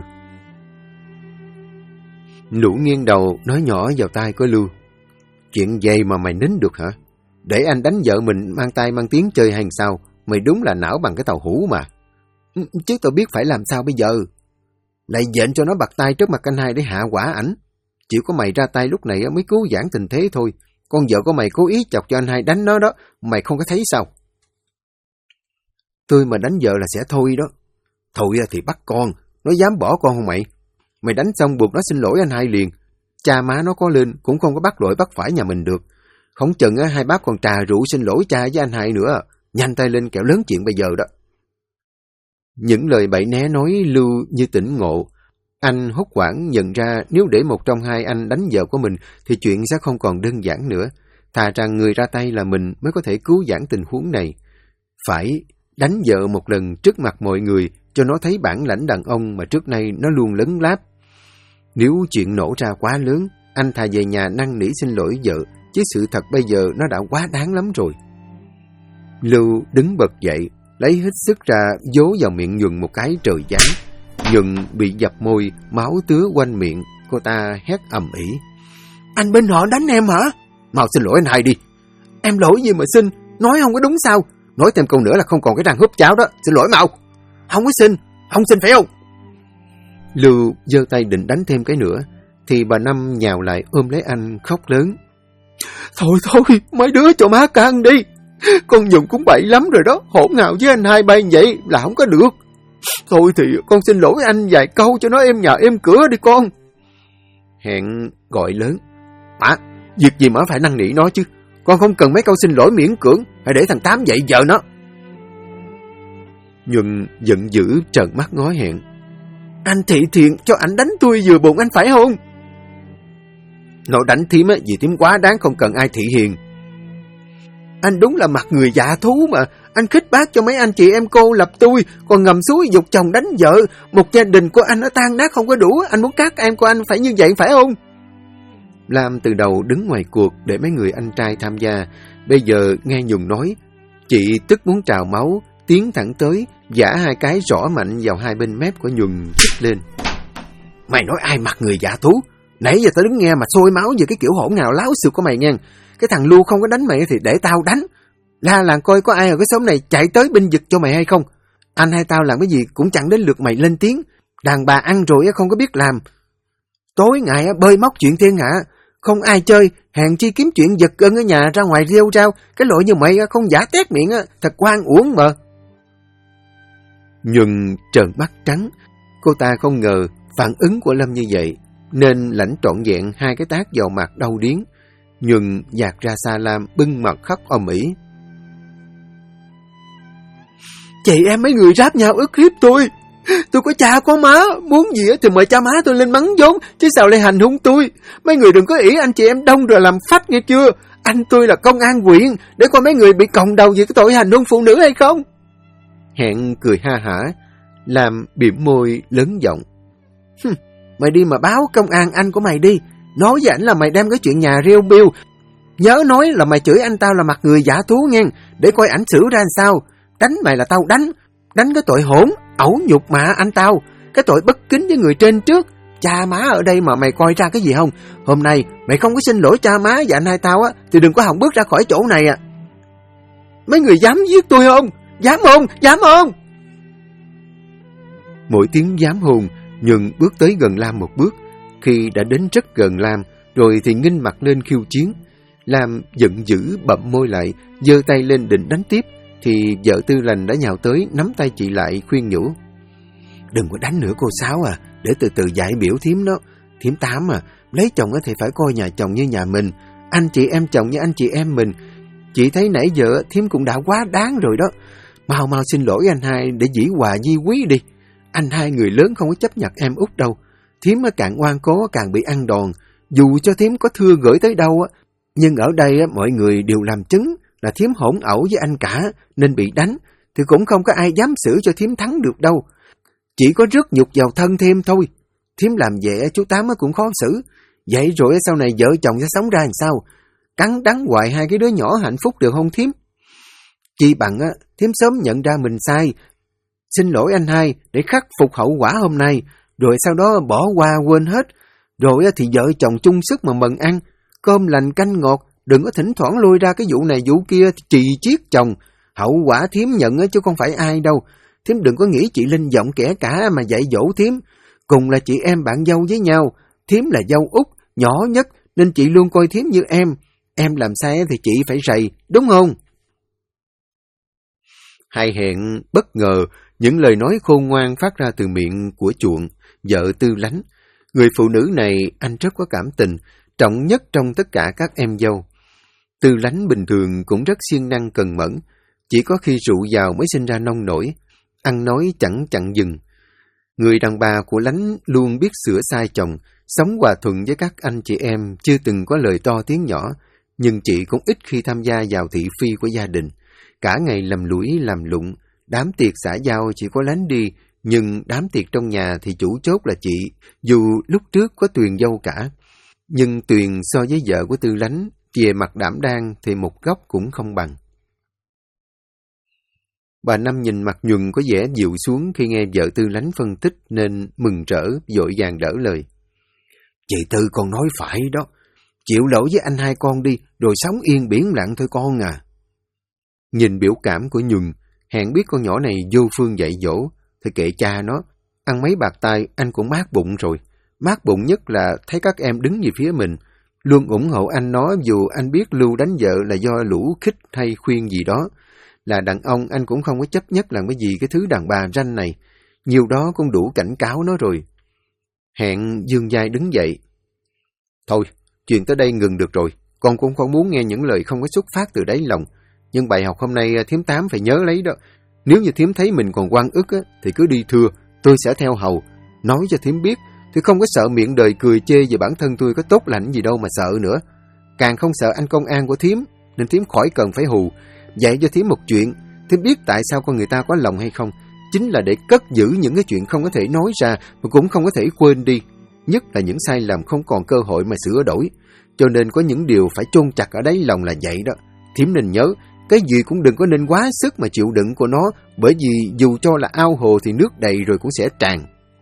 Lũ nghiêng đầu nói nhỏ vào tai của Lưu. Chuyện vậy mà mày nín được hả? Để anh đánh vợ mình mang tay mang tiếng chơi hay sao? Mày đúng là não bằng cái tàu hũ mà. Chứ tao biết phải làm sao bây giờ. Lại dện cho nó bặt tay trước mặt anh hai để hạ quả ảnh. Chỉ có mày ra tay lúc này mới cứu vãn tình thế thôi. Con vợ của mày cố ý chọc cho anh hai đánh nó đó. Mày không có thấy sao? Tôi mà đánh vợ là sẽ thôi đó. Thôi thì bắt con. Nó dám bỏ con không mày? Mày đánh xong buộc nó xin lỗi anh hai liền. Cha má nó có lên cũng không có bắt lỗi bắt phải nhà mình được. Không chừng hai bác còn trà rượu xin lỗi cha với anh hai nữa. Nhanh tay lên kẻo lớn chuyện bây giờ đó. Những lời bậy né nói Lưu như tỉnh ngộ. Anh hốt hoảng nhận ra nếu để một trong hai anh đánh vợ của mình thì chuyện sẽ không còn đơn giản nữa. Thà rằng người ra tay là mình mới có thể cứu vãn tình huống này. Phải đánh vợ một lần trước mặt mọi người cho nó thấy bản lãnh đàn ông mà trước nay nó luôn lấn láp. Nếu chuyện nổ ra quá lớn, anh thà về nhà năn nỉ xin lỗi vợ, chứ sự thật bây giờ nó đã quá đáng lắm rồi. Lưu đứng bật dậy, lấy hết sức ra vỗ vào miệng Nhuần một cái trời giáng. Nhuần bị dập môi, máu tứa quanh miệng, cô ta hét ầm ĩ. Anh bên họ đánh em hả? Mau xin lỗi anh hai đi. Em lỗi gì mà xin, nói không có đúng sao? Nói thêm câu nữa là không còn cái răng húp cháo đó, xin lỗi mau. Không có xin, không xin phải không? Lưu giơ tay định đánh thêm cái nữa, thì bà Năm nhào lại ôm lấy anh khóc lớn. Thôi, mấy đứa cho má can đi. Con Nhuần cũng bậy lắm rồi đó, hỗn hào với anh hai bay vậy là không có được. Thôi thì con xin lỗi anh vài câu cho nó êm nhà êm cửa đi con. Hẹn gọi lớn. Má, việc gì mà phải năn nỉ nó chứ. Con không cần mấy câu xin lỗi miễn cưỡng, phải để thằng Tám dạy vợ nó. Nhuần giận dữ trợn mắt ngó Hẹn. Anh thị thiện cho anh đánh tôi vừa bụng anh phải không? Nó đánh thím vì thím quá đáng không cần ai thị hiền. Anh đúng là mặt người dạ thú mà. Anh khích bác cho mấy anh chị em cô lập tôi, còn ngầm xúi giục chồng đánh vợ. Một gia đình của anh nó tan nát không có đủ. Anh muốn các em của anh phải như vậy phải không? Lam từ đầu đứng ngoài cuộc để mấy người anh trai tham gia. Bây giờ nghe Nhuần nói, chị tức muốn trào máu, tiến thẳng tới, giã hai cái rõ mạnh vào hai bên mép của Nhuần chích lên. Mày nói ai mặt người dạ thú? Nãy giờ tao đứng nghe mà sôi máu về cái kiểu hỗn hào láo xược của mày nha. Cái thằng Lưu không có đánh mày thì để tao đánh. La làng coi có ai ở cái xóm này chạy tới binh vực cho mày hay không. Anh hay tao làm cái gì cũng chẳng đến lượt mày lên tiếng. Đàn bà ăn rồi không có biết làm. Tối ngày bơi móc chuyện thiên hạ. Không ai chơi, hèn chi kiếm chuyện giật gân ở nhà ra ngoài rêu rao. Cái lỗi như mày không giả tét miệng thật oan uổng mà. Nhuần trợn mắt trắng. Cô ta không ngờ phản ứng của Lâm như vậy, nên lãnh trọn vẹn hai cái tát vào mặt đau điếng. Nhuần dạt ra xa Lam bưng mặt khóc ầm ĩ. Chị em mấy người ráp nhau ức hiếp tôi. Tôi có cha có má, muốn gì thì mời cha má tôi lên mắng vốn, chứ sao lại hành hung tôi. Mấy người đừng có ỷ anh chị em đông rồi làm phách nghe chưa. Anh tôi là công an huyện, để coi mấy người bị còng đầu vì cái tội hành hung phụ nữ hay không. Hẹn cười ha hả, làm bỉm môi lớn giọng. Mày đi mà báo công an anh của mày đi. Nói với ảnh là mày đem cái chuyện nhà rêu biêu. Nhớ nói là mày chửi anh tao là mặt người giả thú nghe, để coi ảnh xử ra làm sao. Đánh mày là tao đánh. Đánh cái tội hỗn, ẩu nhục mạ anh tao. Cái tội bất kính với người trên trước. Cha má ở đây mà mày coi ra cái gì không? Hôm nay mày không có xin lỗi cha má và anh hai tao thì đừng có hòng bước ra khỏi chỗ này Mấy người dám giết tôi không? Dám không? Dám không? Mỗi tiếng dám hùng, Nhuần bước tới gần Lam một bước. Khi đã đến rất gần Lam, rồi thì nghênh mặt lên khiêu chiến. Lam giận dữ bậm môi lại, giơ tay lên định đánh tiếp, thì vợ Tư Lành đã nhào tới, nắm tay chị lại khuyên nhủ. Đừng có đánh nữa cô Sáu để từ từ dạy biểu thím đó. Thím Tám lấy chồng thì phải coi nhà chồng như nhà mình, anh chị em chồng như anh chị em mình. Chị thấy nãy giờ thím cũng đã quá đáng rồi đó. Mau xin lỗi anh hai để dĩ hòa di quý đi. Anh hai người lớn không có chấp nhận em út đâu. Thím càng oan cố càng bị ăn đòn. Dù cho thím có thưa gửi tới đâu, nhưng ở đây mọi người đều làm chứng là thím hỗn ẩu với anh cả nên bị đánh, thì cũng không có ai dám xử cho thím thắng được đâu. Chỉ có rước nhục vào thân thêm thôi. Thím làm vậy chú Tám cũng khó xử. Vậy rồi sau này vợ chồng sẽ sống ra làm sao? Cắn đắng hoài hai cái đứa nhỏ hạnh phúc được không thím? Chi bằng thím sớm nhận ra mình sai, xin lỗi anh hai để khắc phục hậu quả hôm nay, rồi sau đó bỏ qua quên hết. Rồi thì vợ chồng chung sức mà mần ăn, cơm lành canh ngọt, đừng có thỉnh thoảng lôi ra cái vụ này vụ kia trì chiết chồng. Hậu quả thím nhận chứ không phải ai đâu. Thím đừng có nghĩ chị Linh giọng kẻ cả mà dạy dỗ thím. Cùng là chị em bạn dâu với nhau, thím là dâu út, nhỏ nhất nên chị luôn coi thím như em. Em làm sai thì chị phải rầy, đúng không? Hai Hẹn bất ngờ những lời nói khôn ngoan phát ra từ miệng của Chuộng, vợ Tư Lánh. Người phụ nữ này anh rất có cảm tình, trọng nhất trong tất cả các em dâu. Tư Lánh bình thường cũng rất siêng năng cần mẫn, chỉ có khi rượu vào mới sinh ra nông nổi, ăn nói chẳng chặn dừng. Người đàn bà của Lánh luôn biết sửa sai chồng, sống hòa thuận với các anh chị em, chưa từng có lời to tiếng nhỏ, nhưng chị cũng ít khi tham gia vào thị phi của gia đình. Cả ngày lầm lũi làm lụng, đám tiệc xã giao chỉ có Lánh đi, nhưng đám tiệc trong nhà thì chủ chốt là chị, dù lúc trước có Tuyền dâu cả. Nhưng Tuyền so với vợ của Tư Lánh, về mặt đảm đang thì một góc cũng không bằng. Bà Năm nhìn mặt Nhuần có vẻ dịu xuống khi nghe vợ Tư Lánh phân tích nên mừng rỡ, vội vàng đỡ lời. Chị Tư con nói phải đó, chịu lỗi với anh hai con đi, rồi sống yên biển lặng thôi con à. Nhìn biểu cảm của Nhuần, Hẹn biết con nhỏ này vô phương dạy dỗ, thì kệ cha nó, ăn mấy bạc tai anh cũng mát bụng rồi. Mát bụng nhất là thấy các em đứng về phía mình, luôn ủng hộ anh nó dù anh biết Lưu đánh vợ là do lũ khích hay khuyên gì đó. Là đàn ông anh cũng không có chấp nhất làm cái gì cái thứ đàn bà ranh này, nhiều đó cũng đủ cảnh cáo nó rồi. Hẹn dương vai đứng dậy. Thôi, chuyện tới đây ngừng được rồi, con cũng không muốn nghe những lời không có xuất phát từ đáy lòng. Nhưng bài học hôm nay thím Tám phải nhớ lấy đó. Nếu như thím thấy mình còn oan ức thì cứ đi thưa, tôi sẽ theo hầu. Nói cho thím biết, tôi không có sợ miệng đời cười chê về bản thân tôi có tốt lành gì đâu mà sợ nữa. Càng không sợ anh công an của thím, nên thím khỏi cần phải hù. Dạy cho thím một chuyện, thím biết tại sao con người ta có lòng hay không? Chính là để cất giữ những cái chuyện không có thể nói ra mà cũng không có thể quên đi. Nhất là những sai lầm không còn cơ hội mà sửa đổi. Cho nên có những điều phải chôn chặt ở đáy lòng là vậy đó. Thím nên nhớ, cái gì cũng đừng có nên quá sức mà chịu đựng của nó, bởi vì dù cho là ao hồ thì nước đầy rồi cũng sẽ tràn.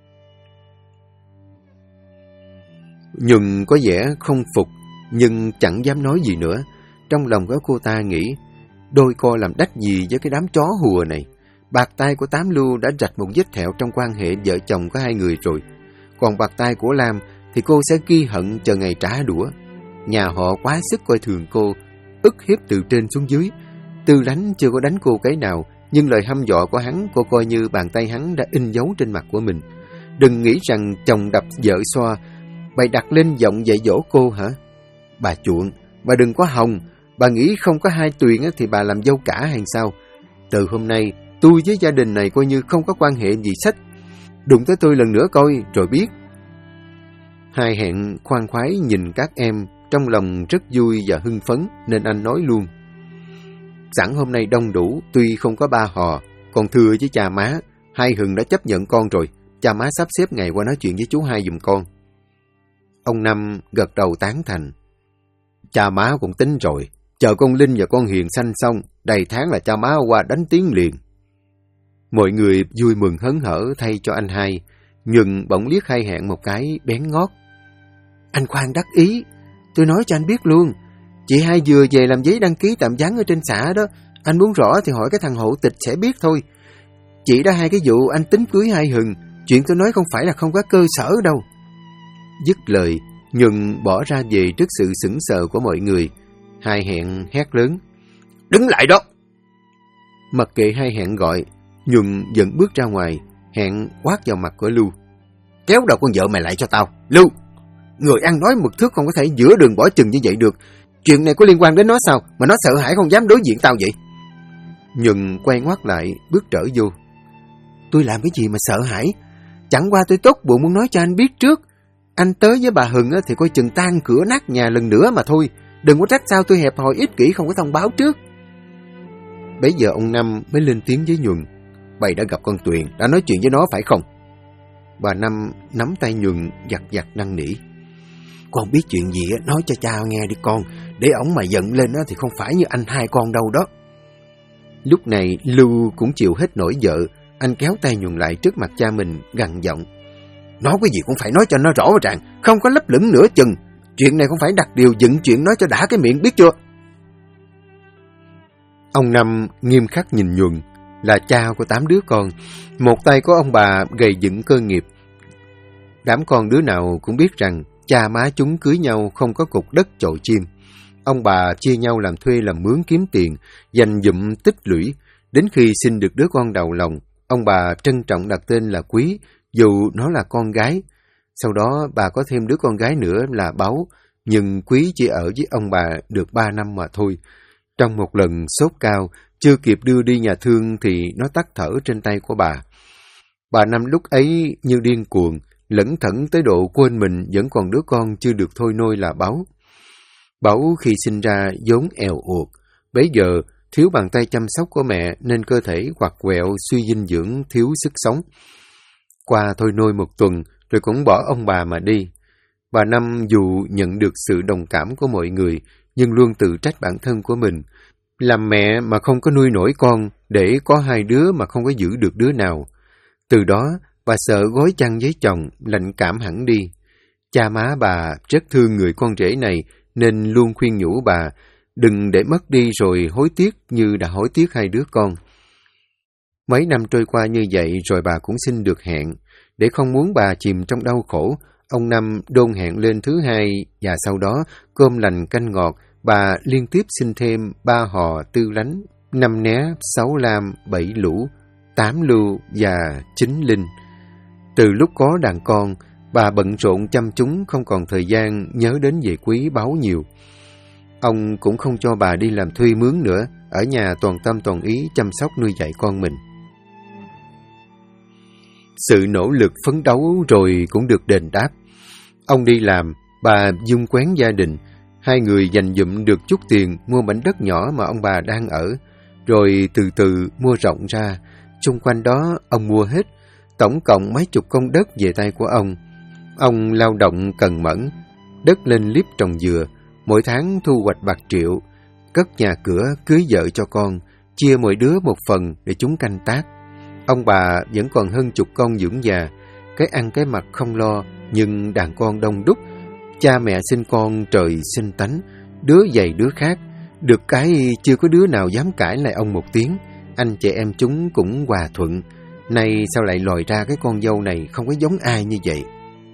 Nhuần có vẻ không phục, nhưng chẳng dám nói gì nữa. Trong lòng của cô ta nghĩ, đôi co làm đách gì với cái đám chó hùa này. Bạc tai của Tám Lưu đã rạch một vết thẹo trong quan hệ vợ chồng của hai người rồi. Còn bạc tai của Lam thì cô sẽ ghi hận chờ ngày trả đũa. Nhà họ quá sức coi thường cô, ức hiếp từ trên xuống dưới. Tư Lánh chưa có đánh cô cái nào, nhưng lời hăm dọa của hắn cô coi như bàn tay hắn đã in dấu trên mặt của mình. Đừng nghĩ rằng chồng đập vợ xoa, bày đặt lên giọng dạy dỗ cô hả? Bà Chuộng, bà đừng có hòng, bà nghĩ không có hai Tuyền thì bà làm dâu cả hay sao? Từ hôm nay, tôi với gia đình này coi như không có quan hệ gì sách. Đụng tới tôi lần nữa coi, rồi biết. Hai Hẹn khoan khoái nhìn các em, trong lòng rất vui và hưng phấn, nên anh nói luôn. Sẵn hôm nay đông đủ, tuy không có ba hò, còn thưa với cha má, hai Hừng đã chấp nhận con rồi, cha má sắp xếp ngày qua nói chuyện với chú hai giùm con. Ông Năm gật đầu tán thành. Cha má cũng tính rồi, chờ con Linh và con Hiền sanh xong, đầy tháng là cha má qua đánh tiếng liền. Mọi người vui mừng hớn hở thay cho anh hai, nhưng bỗng liếc Hai Hẹn một cái bén ngót. Anh khoan đắc ý, tôi nói cho anh biết luôn, chị hai vừa về làm giấy đăng ký tạm vắng ở trên xã đó, anh muốn rõ thì hỏi cái thằng hộ tịch sẽ biết thôi. Chị đã hai cái vụ anh tính cưới Hai Hừng, chuyện tôi nói không phải là không có cơ sở đâu. Dứt lời, Nhuần bỏ ra về trước sự sững sờ của mọi người. Hai Hẹn hét lớn. Đứng lại đó! Mặc kệ Hai Hẹn gọi, Nhuần vẫn bước ra ngoài. Hẹn quát vào mặt của Lưu. Kéo đầu con vợ mày lại cho tao. Lưu! Người ăn nói mực thước không có thể giữa đường bỏ chừng như vậy được. Chuyện này có liên quan đến nó sao mà nó sợ hãi không dám đối diện tao vậy? Nhuần quay ngoắt lại, bước trở vô. Tôi làm cái gì mà sợ hãi? Chẳng qua tôi tốt bụng muốn nói cho anh biết trước. Anh tới với bà Hừng thì coi chừng tan cửa nát nhà lần nữa mà thôi. Đừng có trách sao tôi hẹp hòi ích kỷ không có thông báo trước. Bấy giờ ông Năm mới lên tiếng với Nhuần. Bày đã gặp con Tuyền, đã nói chuyện với nó phải không? Bà Năm nắm tay Nhuần giặt giặt năn nỉ. Con biết chuyện gì nói cho cha nghe đi con. Để ổng mà giận lên thì không phải như anh hai con đâu đó. Lúc này Lưu cũng chịu hết nổi vợ. Anh kéo tay Nhuần lại trước mặt cha mình gằn giọng. Nói cái gì cũng phải nói cho nó rõ ràng, không có lấp lửng nửa chừng. Chuyện này không phải đặt điều dựng chuyện nói cho đã cái miệng, biết chưa? Ông Năm nghiêm khắc nhìn Nhuần, là cha của 8 đứa con. Một tay có ông bà gầy dựng cơ nghiệp. Đám con đứa nào cũng biết rằng cha má chúng cưới nhau không có cục đất chậu chim. Ông bà chia nhau làm thuê làm mướn kiếm tiền, dành dụm tích lũy. Đến khi sinh được đứa con đầu lòng, ông bà trân trọng đặt tên là Quý, dù nó là con gái. Sau đó bà có thêm đứa con gái nữa là Báu, nhưng Quý chỉ ở với ông bà được 3 năm mà thôi. Trong một lần sốt cao, chưa kịp đưa đi nhà thương thì nó tắt thở trên tay của bà. Bà Năm lúc ấy như điên cuồng, lẩn thẩn tới độ quên mình vẫn còn đứa con chưa được thôi nôi là Báu. Báu khi sinh ra vốn èo uột, bấy giờ thiếu bàn tay chăm sóc của mẹ nên cơ thể quặt quẹo, suy dinh dưỡng, thiếu sức sống. Qua thôi nôi một tuần rồi cũng bỏ ông bà mà đi. Bà Năm dù nhận được sự đồng cảm của mọi người nhưng luôn tự trách bản thân của mình. Làm mẹ mà không có nuôi nổi con, để có 2 đứa mà không có giữ được đứa nào. Từ đó bà sợ gối chăn với chồng, lạnh cảm hẳn đi. Cha má bà rất thương người con rể này nên luôn khuyên nhủ bà đừng để mất đi rồi hối tiếc như đã hối tiếc 2 đứa con. Mấy năm trôi qua như vậy rồi bà cũng xin được hẹn. Để không muốn bà chìm trong đau khổ, ông Năm đôn hẹn lên thứ 2 và sau đó cơm lành canh ngọt, bà liên tiếp xin thêm 3 hò Tư Lánh, 5 né, 6 lam, 7 lũ, 8 lưu và 9 linh. Từ lúc có đàn con, bà bận rộn chăm chúng không còn thời gian nhớ đến về Quý Báu nhiều. Ông cũng không cho bà đi làm thuê mướn nữa, ở nhà toàn tâm toàn ý chăm sóc nuôi dạy con mình. Sự nỗ lực phấn đấu rồi cũng được đền đáp. Ông đi làm, bà dung quén gia đình. 2 người dành dụm được chút tiền mua mảnh đất nhỏ mà ông bà đang ở, rồi từ từ mua rộng ra. Xung quanh đó ông mua hết, tổng cộng mấy chục công đất về tay của ông. Ông lao động cần mẫn, đất lên liếp trồng dừa, mỗi tháng thu hoạch bạc triệu, cất nhà cửa, cưới vợ cho con, chia mỗi đứa một phần để chúng canh tác. Ông bà vẫn còn hơn 10 con dưỡng già, cái ăn cái mặc không lo, nhưng đàn con đông đúc. Cha mẹ sinh con trời sinh tánh, đứa dày đứa khác, được cái chưa có đứa nào dám cãi lại ông một tiếng. Anh chị em chúng cũng hòa thuận. Nay sao lại lòi ra cái con dâu này không có giống ai như vậy?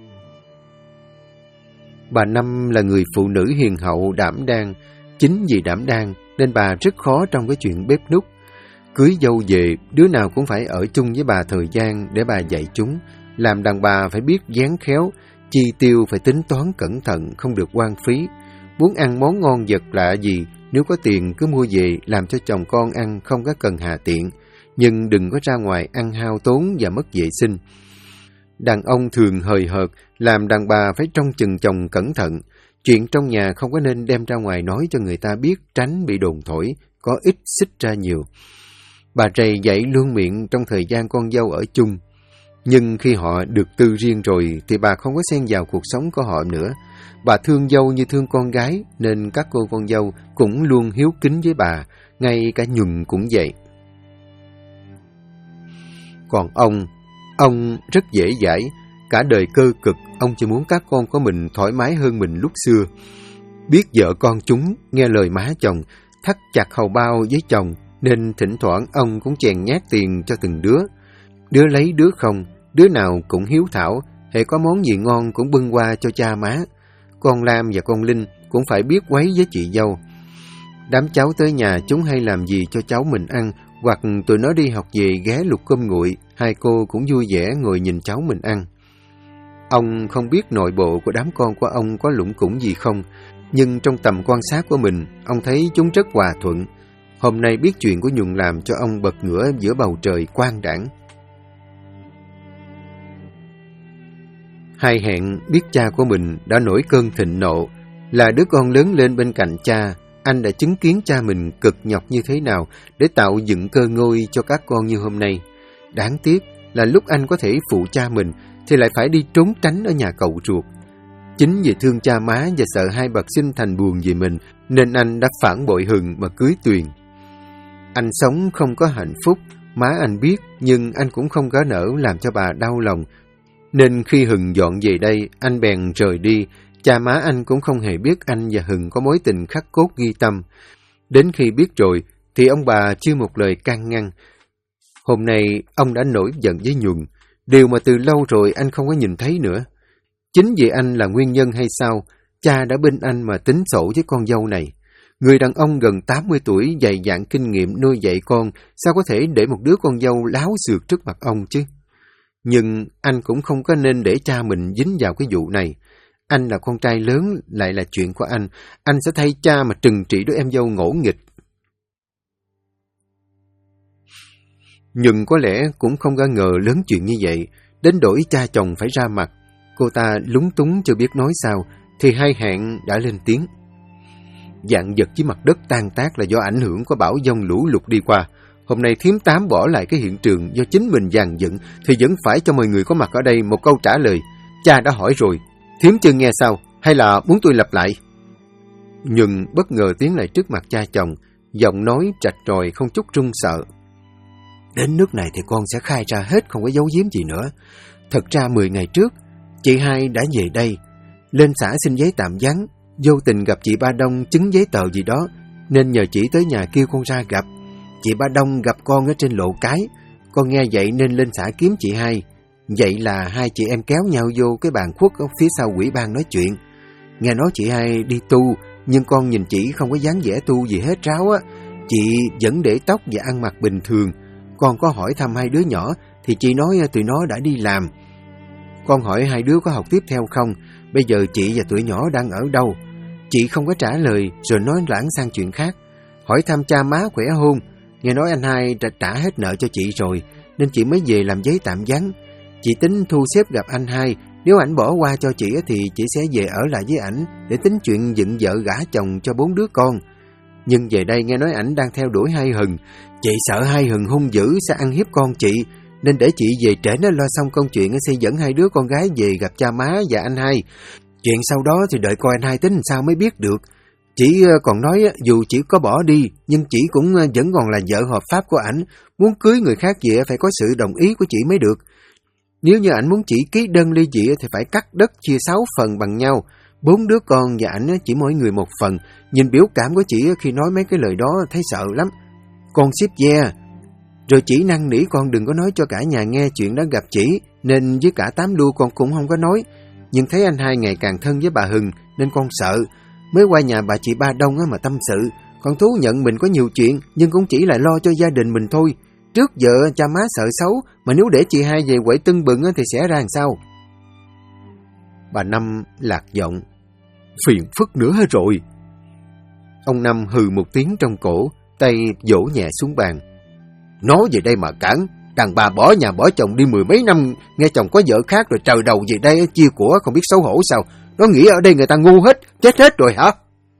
Bà Năm là người phụ nữ hiền hậu, đảm đang. Chính vì đảm đang nên bà rất khó trong cái chuyện bếp núc. Cưới dâu về, đứa nào cũng phải ở chung với bà thời gian để bà dạy chúng. Làm đàn bà phải biết dáng khéo, chi tiêu phải tính toán cẩn thận, không được hoang phí. Muốn ăn món ngon vật lạ gì, nếu có tiền cứ mua về làm cho chồng con ăn, không có cần hà tiện. Nhưng đừng có ra ngoài ăn hao tốn và mất vệ sinh. Đàn ông thường hời hợt, làm đàn bà phải trông chừng chồng cẩn thận. Chuyện trong nhà không có nên đem ra ngoài nói cho người ta biết, tránh bị đồn thổi, có ít xích ra nhiều. Bà rầy dạy luôn miệng trong thời gian con dâu ở chung. Nhưng khi họ được tư riêng rồi thì bà không có xen vào cuộc sống của họ nữa. Bà thương dâu như thương con gái nên các cô con dâu cũng luôn hiếu kính với bà, ngay cả Nhuần cũng vậy. Còn ông rất dễ dãi. Cả đời cơ cực, ông chỉ muốn các con của mình thoải mái hơn mình lúc xưa. Biết vợ con chúng nghe lời má chồng, thắt chặt hầu bao với chồng, nên thỉnh thoảng ông cũng chèn nhát tiền cho từng đứa. Đứa lấy đứa không, đứa nào cũng hiếu thảo, hễ có món gì ngon cũng bưng qua cho cha má. Con Lam và con Linh cũng phải biết quấy với chị dâu. Đám cháu tới nhà chúng hay làm gì cho cháu mình ăn, hoặc tụi nó đi học về ghé lục cơm nguội, 2 cô cũng vui vẻ ngồi nhìn cháu mình ăn. Ông không biết nội bộ của đám con của ông có lủng củng gì không, nhưng trong tầm quan sát của mình, ông thấy chúng rất hòa thuận. Hôm nay biết chuyện của Nhuần làm cho ông bật ngửa giữa bầu trời quang đãng. Hai Hẹn biết cha của mình đã nổi cơn thịnh nộ. Là đứa con lớn lên bên cạnh cha, anh đã chứng kiến cha mình cực nhọc như thế nào để tạo dựng cơ ngôi cho các con như hôm nay. Đáng tiếc là lúc anh có thể phụ cha mình thì lại phải đi trốn tránh ở nhà cậu ruột. Chính vì thương cha má và sợ hai bậc sinh thành buồn vì mình nên anh đã phản bội Hừng mà cưới Tuyền. Anh sống không có hạnh phúc, má anh biết, nhưng anh cũng không có nỡ làm cho bà đau lòng. Nên khi Hừng dọn về đây, anh bèn rời đi. Cha má anh cũng không hề biết anh và Hừng có mối tình khắc cốt ghi tâm. Đến khi biết rồi, thì ông bà chưa một lời can ngăn. Hôm nay, ông đã nổi giận với Nhuần, điều mà từ lâu rồi anh không có nhìn thấy nữa. Chính vì anh là nguyên nhân hay sao, cha đã bên anh mà tính sổ với con dâu này. Người đàn ông gần 80 tuổi dày dạn kinh nghiệm nuôi dạy con, sao có thể để một đứa con dâu láo xược trước mặt ông chứ? Nhưng anh cũng không có nên để cha mình dính vào cái vụ này. Anh là con trai lớn, lại là chuyện của anh sẽ thay cha mà trừng trị đứa em dâu ngỗ nghịch. Nhưng có lẽ cũng không có ngờ lớn chuyện như vậy, đến đổi cha chồng phải ra mặt. Cô ta lúng túng chưa biết nói sao, thì Hai Hẹn đã lên tiếng. Vạn vật dưới mặt đất tan tác là do ảnh hưởng của bão giông lũ lụt đi qua. Hôm nay Thím Tám bỏ lại cái hiện trường do chính mình dàn dựng, thì vẫn phải cho mọi người có mặt ở đây một câu trả lời. Cha đã hỏi rồi, Thím chưa nghe sao, hay là muốn tôi lặp lại? Nhưng bất ngờ tiến lại trước mặt cha chồng, giọng nói trạch tròi không chút run sợ. Đến nước này thì con sẽ khai ra hết, không có giấu giếm gì nữa. Thật ra 10 ngày trước, chị Hai đã về đây, lên xã xin giấy tạm vắng, vô tình gặp chị Ba Đông chứng giấy tờ gì đó, nên nhờ chị tới nhà kêu con ra gặp. Chị Ba Đông gặp con ở trên lộ cái, con nghe vậy nên lên xã kiếm chị Hai. Vậy là hai chị em kéo nhau vô cái bàn khuất ở phía sau ủy ban nói chuyện. Nghe nói chị Hai đi tu, nhưng con nhìn chị không có dáng vẻ tu gì hết ráo á. Chị vẫn để tóc và ăn mặc bình thường. Con có hỏi thăm hai đứa nhỏ thì chị nói tụi nó đã đi làm. Con hỏi hai đứa có học tiếp theo không, bây giờ chị và tụi nhỏ đang ở đâu. Chị không có trả lời, rồi nói lãng sang chuyện khác. Hỏi thăm cha má khỏe không, nghe nói anh Hai đã trả hết nợ cho chị rồi, nên chị mới về làm giấy tạm vắng. Chị tính thu xếp gặp anh Hai, nếu ảnh bỏ qua cho chị thì chị sẽ về ở lại với ảnh để tính chuyện dựng vợ gả chồng cho 4 đứa con. Nhưng về đây nghe nói ảnh đang theo đuổi Hai Hừng, chị sợ Hai Hừng hung dữ sẽ ăn hiếp con chị, nên để chị về trễ nó lo xong công chuyện sẽ dẫn hai đứa con gái về gặp cha má và anh Hai. Chuyện sau đó thì đợi coi anh Hai tính sao mới biết được. Chị còn nói dù chị có bỏ đi, nhưng chị cũng vẫn còn là vợ hợp pháp của ảnh. Muốn cưới người khác về phải có sự đồng ý của chị mới được. Nếu như ảnh muốn chị ký đơn ly dị thì phải cắt đất chia 6 phần bằng nhau. 4 đứa con và ảnh chỉ mỗi người một phần. Nhìn biểu cảm của chị khi nói mấy cái lời đó thấy sợ lắm. Con xếp ve. Rồi chỉ năn nỉ con đừng có nói cho cả nhà nghe chuyện đã gặp chị, nên với cả Tám Lưu con cũng không có nói. Nhưng thấy anh Hai ngày càng thân với bà Hừng nên con sợ. Mới qua nhà bà chị Ba Đông mà tâm sự. Con thú nhận mình có nhiều chuyện, nhưng cũng chỉ là lo cho gia đình mình thôi. Trước giờ cha má sợ xấu, mà nếu để chị Hai về quậy tưng bừng thì sẽ ra làm sao? Bà Năm lạc giọng. Phiền phức nữa hết rồi. Ông Năm hừ một tiếng trong cổ, tay vỗ nhẹ xuống bàn. Nói về đây mà cản, đàn bà bỏ nhà bỏ chồng đi 10 mấy năm, nghe chồng có vợ khác rồi trời đầu về đây chia của không biết xấu hổ sao? Nó nghĩ ở đây người ta ngu hết, chết hết rồi hả?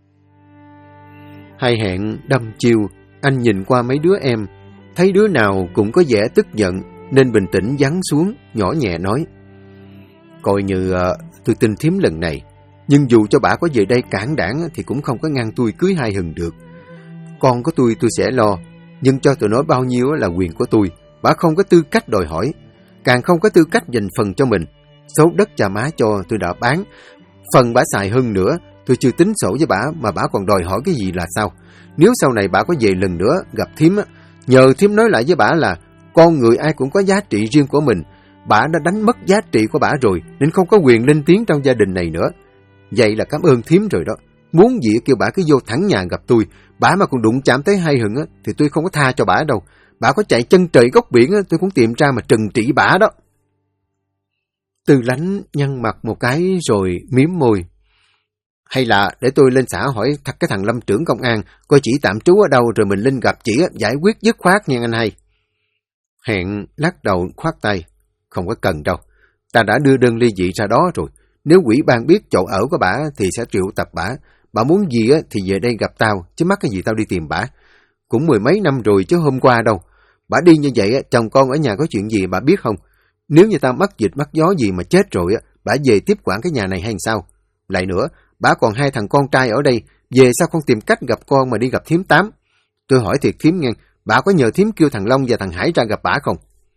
Hai Hẹn đâm chiêu, anh nhìn qua mấy đứa em, thấy đứa nào cũng có vẻ tức giận, nên bình tĩnh giáng xuống, nhỏ nhẹ nói. Coi như tôi tin Thím lần này, nhưng dù cho bà có về đây cản đảng thì cũng không có ngăn tôi cưới Hai Hừng được. Con của tôi sẽ lo, nhưng cho tụi nó bao nhiêu là quyền của tôi. Bà không có tư cách đòi hỏi, càng không có tư cách dành phần cho mình. Số đất cha má cho tôi đã bán, phần bà xài hơn nữa, tôi chưa tính sổ với bà mà bà còn đòi hỏi cái gì là sao? Nếu sau này bà có về lần nữa gặp Thím, nhờ Thím nói lại với bà là con người ai cũng có giá trị riêng của mình. Bà đã đánh mất giá trị của bà rồi, nên không có quyền lên tiếng trong gia đình này nữa. Vậy là cảm ơn Thím rồi đó. Muốn gì kêu bà cứ vô thẳng nhà gặp tôi. Bà mà còn đụng chạm tới Hai Hừng thì tôi không có tha cho bà đâu. Bà có chạy chân trời góc biển tôi cũng tìm ra mà trừng trị bà đó. Tư Lánh nhăn mặt một cái rồi miếm môi. Hay là để tôi lên xã hỏi thật cái thằng Lâm trưởng công an coi chị tạm trú ở đâu, rồi mình lên gặp chị giải quyết dứt khoát nha anh Hai. Hẹn lắc đầu khoát tay. Không có cần đâu. Ta đã đưa đơn ly dị ra đó rồi. Nếu ủy ban biết chỗ ở của bả thì sẽ triệu tập bả. Bả muốn gì thì về đây gặp tao, chứ mắc cái gì tao đi tìm bả. Cũng 10 mấy năm rồi chứ hôm qua đâu. Bả đi như vậy, chồng con ở nhà có chuyện gì bả biết không? Nếu như tao mắc dịch mắc gió gì mà chết rồi, bả về tiếp quản cái nhà này hay sao? Lại nữa, bả còn 2 thằng con trai ở đây, về sao không tìm cách gặp con mà đi gặp thím Tám? Tôi hỏi thiệt thím nghe, bả có nhờ thím kêu thằng Long và thằng Hải ra gặp bả không?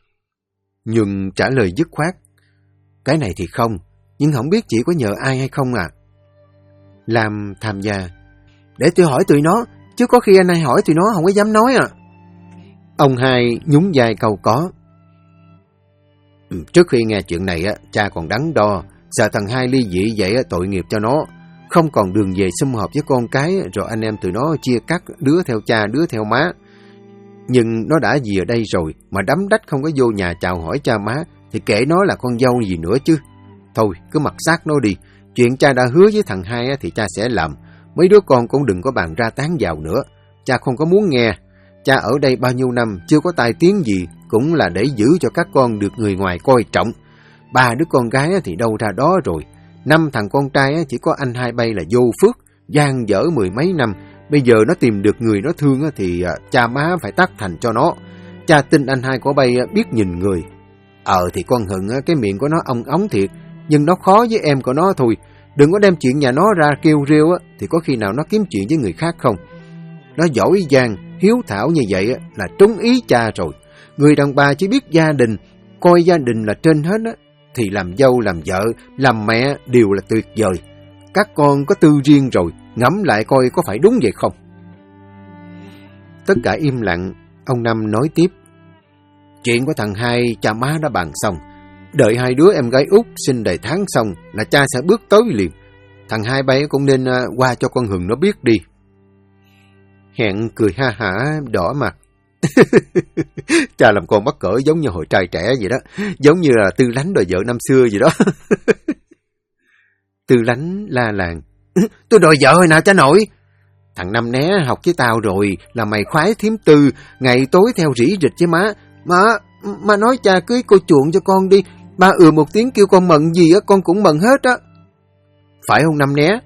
Nhưng trả lời dứt khoát. Cái này thì không, nhưng không biết chị có nhờ ai hay không à? Lam tham gia. Để tôi hỏi tụi nó, chứ có khi anh hai hỏi tụi nó không có dám nói à. Ông hai nhún vai câu có. Trước khi nghe chuyện này, cha còn đắn đo, sợ thằng hai ly dị vậy tội nghiệp cho nó. Không còn đường về sum họp với con cái, rồi anh em tụi nó chia cắt, đứa theo cha, đứa theo má. Nhưng nó đã về ở đây rồi, mà đắm đách không có vô nhà chào hỏi cha má, thì kể nó là con dâu gì nữa chứ. Thôi, cứ mặc xác nó đi. Chuyện cha đã hứa với thằng hai thì cha sẽ làm. Mấy đứa con cũng đừng có bàn ra tán vào nữa. Cha không có muốn nghe. Cha ở đây bao nhiêu năm, chưa có tai tiếng gì, cũng là để giữ cho các con được người ngoài coi trọng. 3 đứa con gái thì đâu ra đó rồi. 5 thằng con trai chỉ có anh hai bay là vô phước, gian dở 10 mấy năm. Bây giờ nó tìm được người nó thương thì cha má phải tác thành cho nó. Cha tin anh hai của bay biết nhìn người. Thì con Hận cái miệng của nó ong ống thiệt, nhưng nó khó với em của nó thôi. Đừng có đem chuyện nhà nó ra kêu rêu thì có khi nào nó kiếm chuyện với người khác không. Nó giỏi giang, hiếu thảo như vậy là trúng ý cha rồi. Người đàn bà chỉ biết gia đình, coi gia đình là trên hết thì làm dâu, làm vợ, làm mẹ đều là tuyệt vời. Các con có tư riêng rồi, ngẫm lại coi có phải đúng vậy không? Tất cả im lặng, ông Năm nói tiếp. Chuyện của thằng hai cha má đã bàn xong. Đợi 2 đứa em gái út sinh đầy tháng xong là cha sẽ bước tới liền. Thằng hai bay cũng nên qua cho con Hừng nó biết đi. Hẹn cười ha hả đỏ mặt. Cha làm con mắc cỡ giống như hồi trai trẻ vậy đó. Giống như là Tư Lánh đòi vợ năm xưa vậy đó. Tư Lánh la làng. Tôi đòi vợ hồi nào cha nội? Thằng Năm né học với tao rồi, là mày khoái thím Tư, ngày tối theo rỉ rịch với má. Má nói cha cưới cô chuộng cho con đi. Ba một tiếng kêu con mận gì con cũng mận hết á. Phải không Năm né?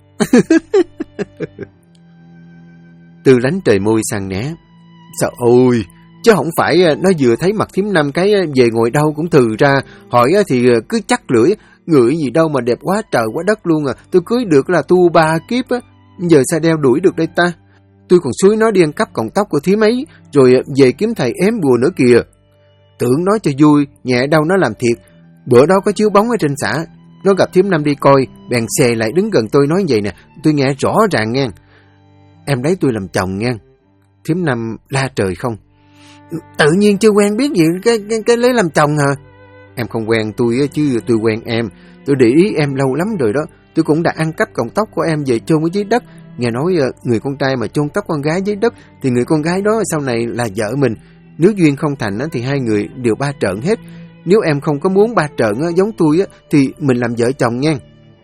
Tư Lánh trời môi sang né. Sao ôi, chứ không phải nó vừa thấy mặt thím Năm cái về ngồi đâu cũng thừ ra, hỏi thì cứ chắc lưỡi, ngửi gì đâu mà đẹp quá trời quá đất luôn à, tôi cưới được là tu 3 kiếp á, giờ sao đeo đuổi được đây ta? Tôi còn xúi nó đi ăn cắp cọng tóc của thím ấy, rồi về kiếm thầy ém bùa nữa kìa. Tưởng nói cho vui, nhẹ đâu nó làm thiệt. Bữa đó có chiếu bóng ở trên xã, nó gặp thím Năm đi coi, bèn xè lại đứng gần tôi nói vậy nè, tôi nghe rõ ràng nghe. Em lấy tôi làm chồng nghe. Thím Năm la trời không. Tự nhiên chưa quen biết gì cái lấy làm chồng hả? Em không quen tôi chứ tôi quen em. Tôi để ý em lâu lắm rồi đó. Tôi cũng đã ăn cắp cọng tóc của em về chôn ở dưới đất. Nghe nói người con trai mà chôn tóc con gái dưới đất thì người con gái đó sau này là vợ mình. Nếu duyên không thành thì 2 người đều ba trợn hết. Nếu em không có muốn ba trợn giống tôi thì mình làm vợ chồng nha.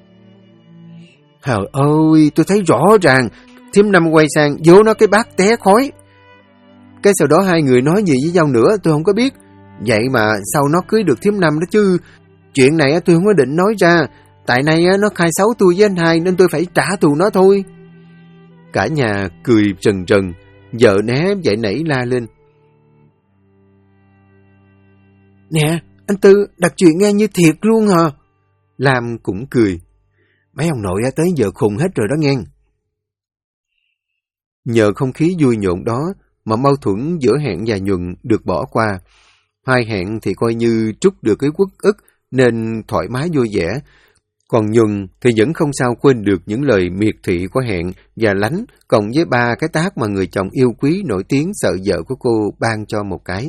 Trời ơi, tôi thấy rõ ràng. Thím Năm quay sang vỗ nó cái bát té khói. Cái sau đó 2 người nói gì với nhau nữa tôi không có biết. Vậy mà sau nó cưới được thím Năm đó chứ. Chuyện này tôi không có định nói ra. Tại nay nó khai xấu tôi với anh hai nên tôi phải trả thù nó thôi. Cả nhà cười rần rần. Vợ né dậy nảy la lên. Nè, anh Tư đặt chuyện nghe như thiệt luôn hả? Lam cũng cười. Mấy ông nội tới giờ khùng hết rồi đó nghe. Nhờ không khí vui nhộn đó mà mâu thuẫn giữa Hẹn và Nhuận được bỏ qua. Hai Hẹn thì coi như trút được cái uất ức nên thoải mái vui vẻ. Còn Nhuận thì vẫn không sao quên được những lời miệt thị của Hẹn và Lánh, cộng với 3 cái tát mà người chồng yêu quý nổi tiếng sợ vợ của cô ban cho một cái.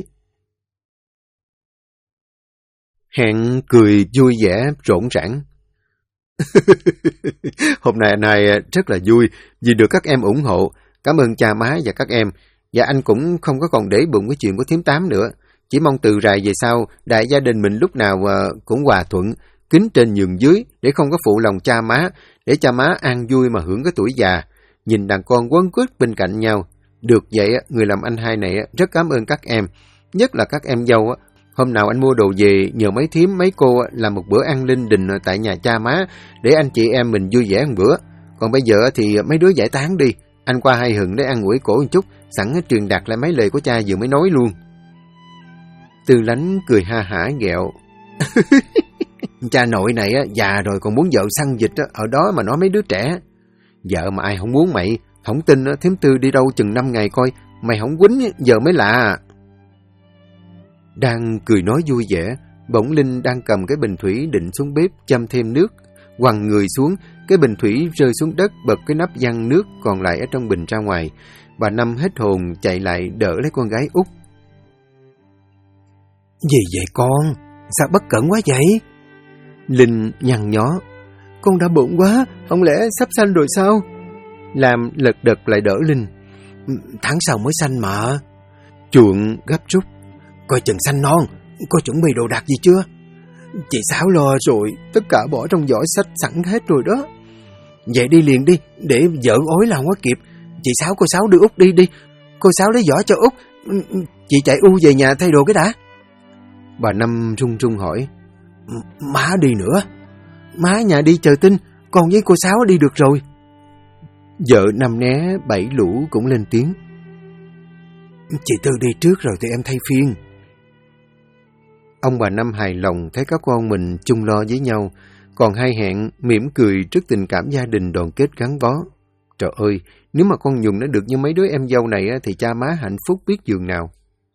Hẹn cười vui vẻ, rộn rãng. Hôm nay anh hai rất là vui vì được các em ủng hộ. Cảm ơn cha má và các em. Và anh cũng không có còn để bụng cái chuyện của thím Tám nữa. Chỉ mong từ rày về sau, đại gia đình mình lúc nào cũng hòa thuận, kính trên nhường dưới, để không có phụ lòng cha má, để cha má an vui mà hưởng cái tuổi già. Nhìn đàn con quấn quýt bên cạnh nhau. Được vậy, người làm anh hai này rất cảm ơn các em. Nhất là các em dâu, Hôm nào anh mua đồ về nhờ mấy thím mấy cô làm một bữa ăn linh đình tại nhà cha má để anh chị em mình vui vẻ một bữa. Còn bây giờ thì mấy đứa giải tán đi. Anh qua Hai Hừng để ăn ủi cổ một chút, sẵn truyền đạt lại mấy lời của cha vừa mới nói luôn. Tư Lánh cười ha hả ghẹo. Cha nội này già rồi còn muốn vợ săn vịt ở đó mà nói mấy đứa trẻ. Vợ mà ai không muốn mày, không tin thím Tư đi đâu chừng 5 ngày coi, mày không quýnh giờ mới lạ. Đang cười nói vui vẻ, bỗng Linh đang cầm cái bình thủy định xuống bếp châm thêm nước, quằn người xuống, cái bình thủy rơi xuống đất, bật cái nắp văng nước còn lại ở trong bình ra ngoài. Bà Năm hết hồn chạy lại đỡ lấy con gái út. Gì vậy con? Sao bất cẩn quá vậy? Linh nhăn nhó. Con đã bụng quá, không lẽ sắp sanh rồi sao? Lam lật đật lại đỡ Linh. Tháng sau mới sanh mà. Chuộng gấp rút. Coi chừng sanh non, có chuẩn bị đồ đạc gì chưa? Chị Sáu lo rồi, tất cả bỏ trong giỏ sách sẵn hết rồi đó. Vậy đi liền đi, để vợ ối là không có kịp. Chị Sáu, cô Sáu đưa Út đi đi. Cô Sáu lấy giỏ cho Út. Chị chạy về nhà thay đồ cái đã. Bà Năm run run hỏi. Má đi nữa? Má nhà đi chờ tin, con với cô Sáu đi được rồi. Vợ Năm né bảy lũ cũng lên tiếng. Chị Tư đi trước rồi thì em thay phiên. Ông bà Năm hài lòng thấy các con mình chung lo với nhau, còn Hai Hẹn mỉm cười trước tình cảm gia đình đoàn kết gắn bó. Trời ơi, nếu mà con Nhung nó được như mấy đứa em dâu này thì cha má hạnh phúc biết giường nào.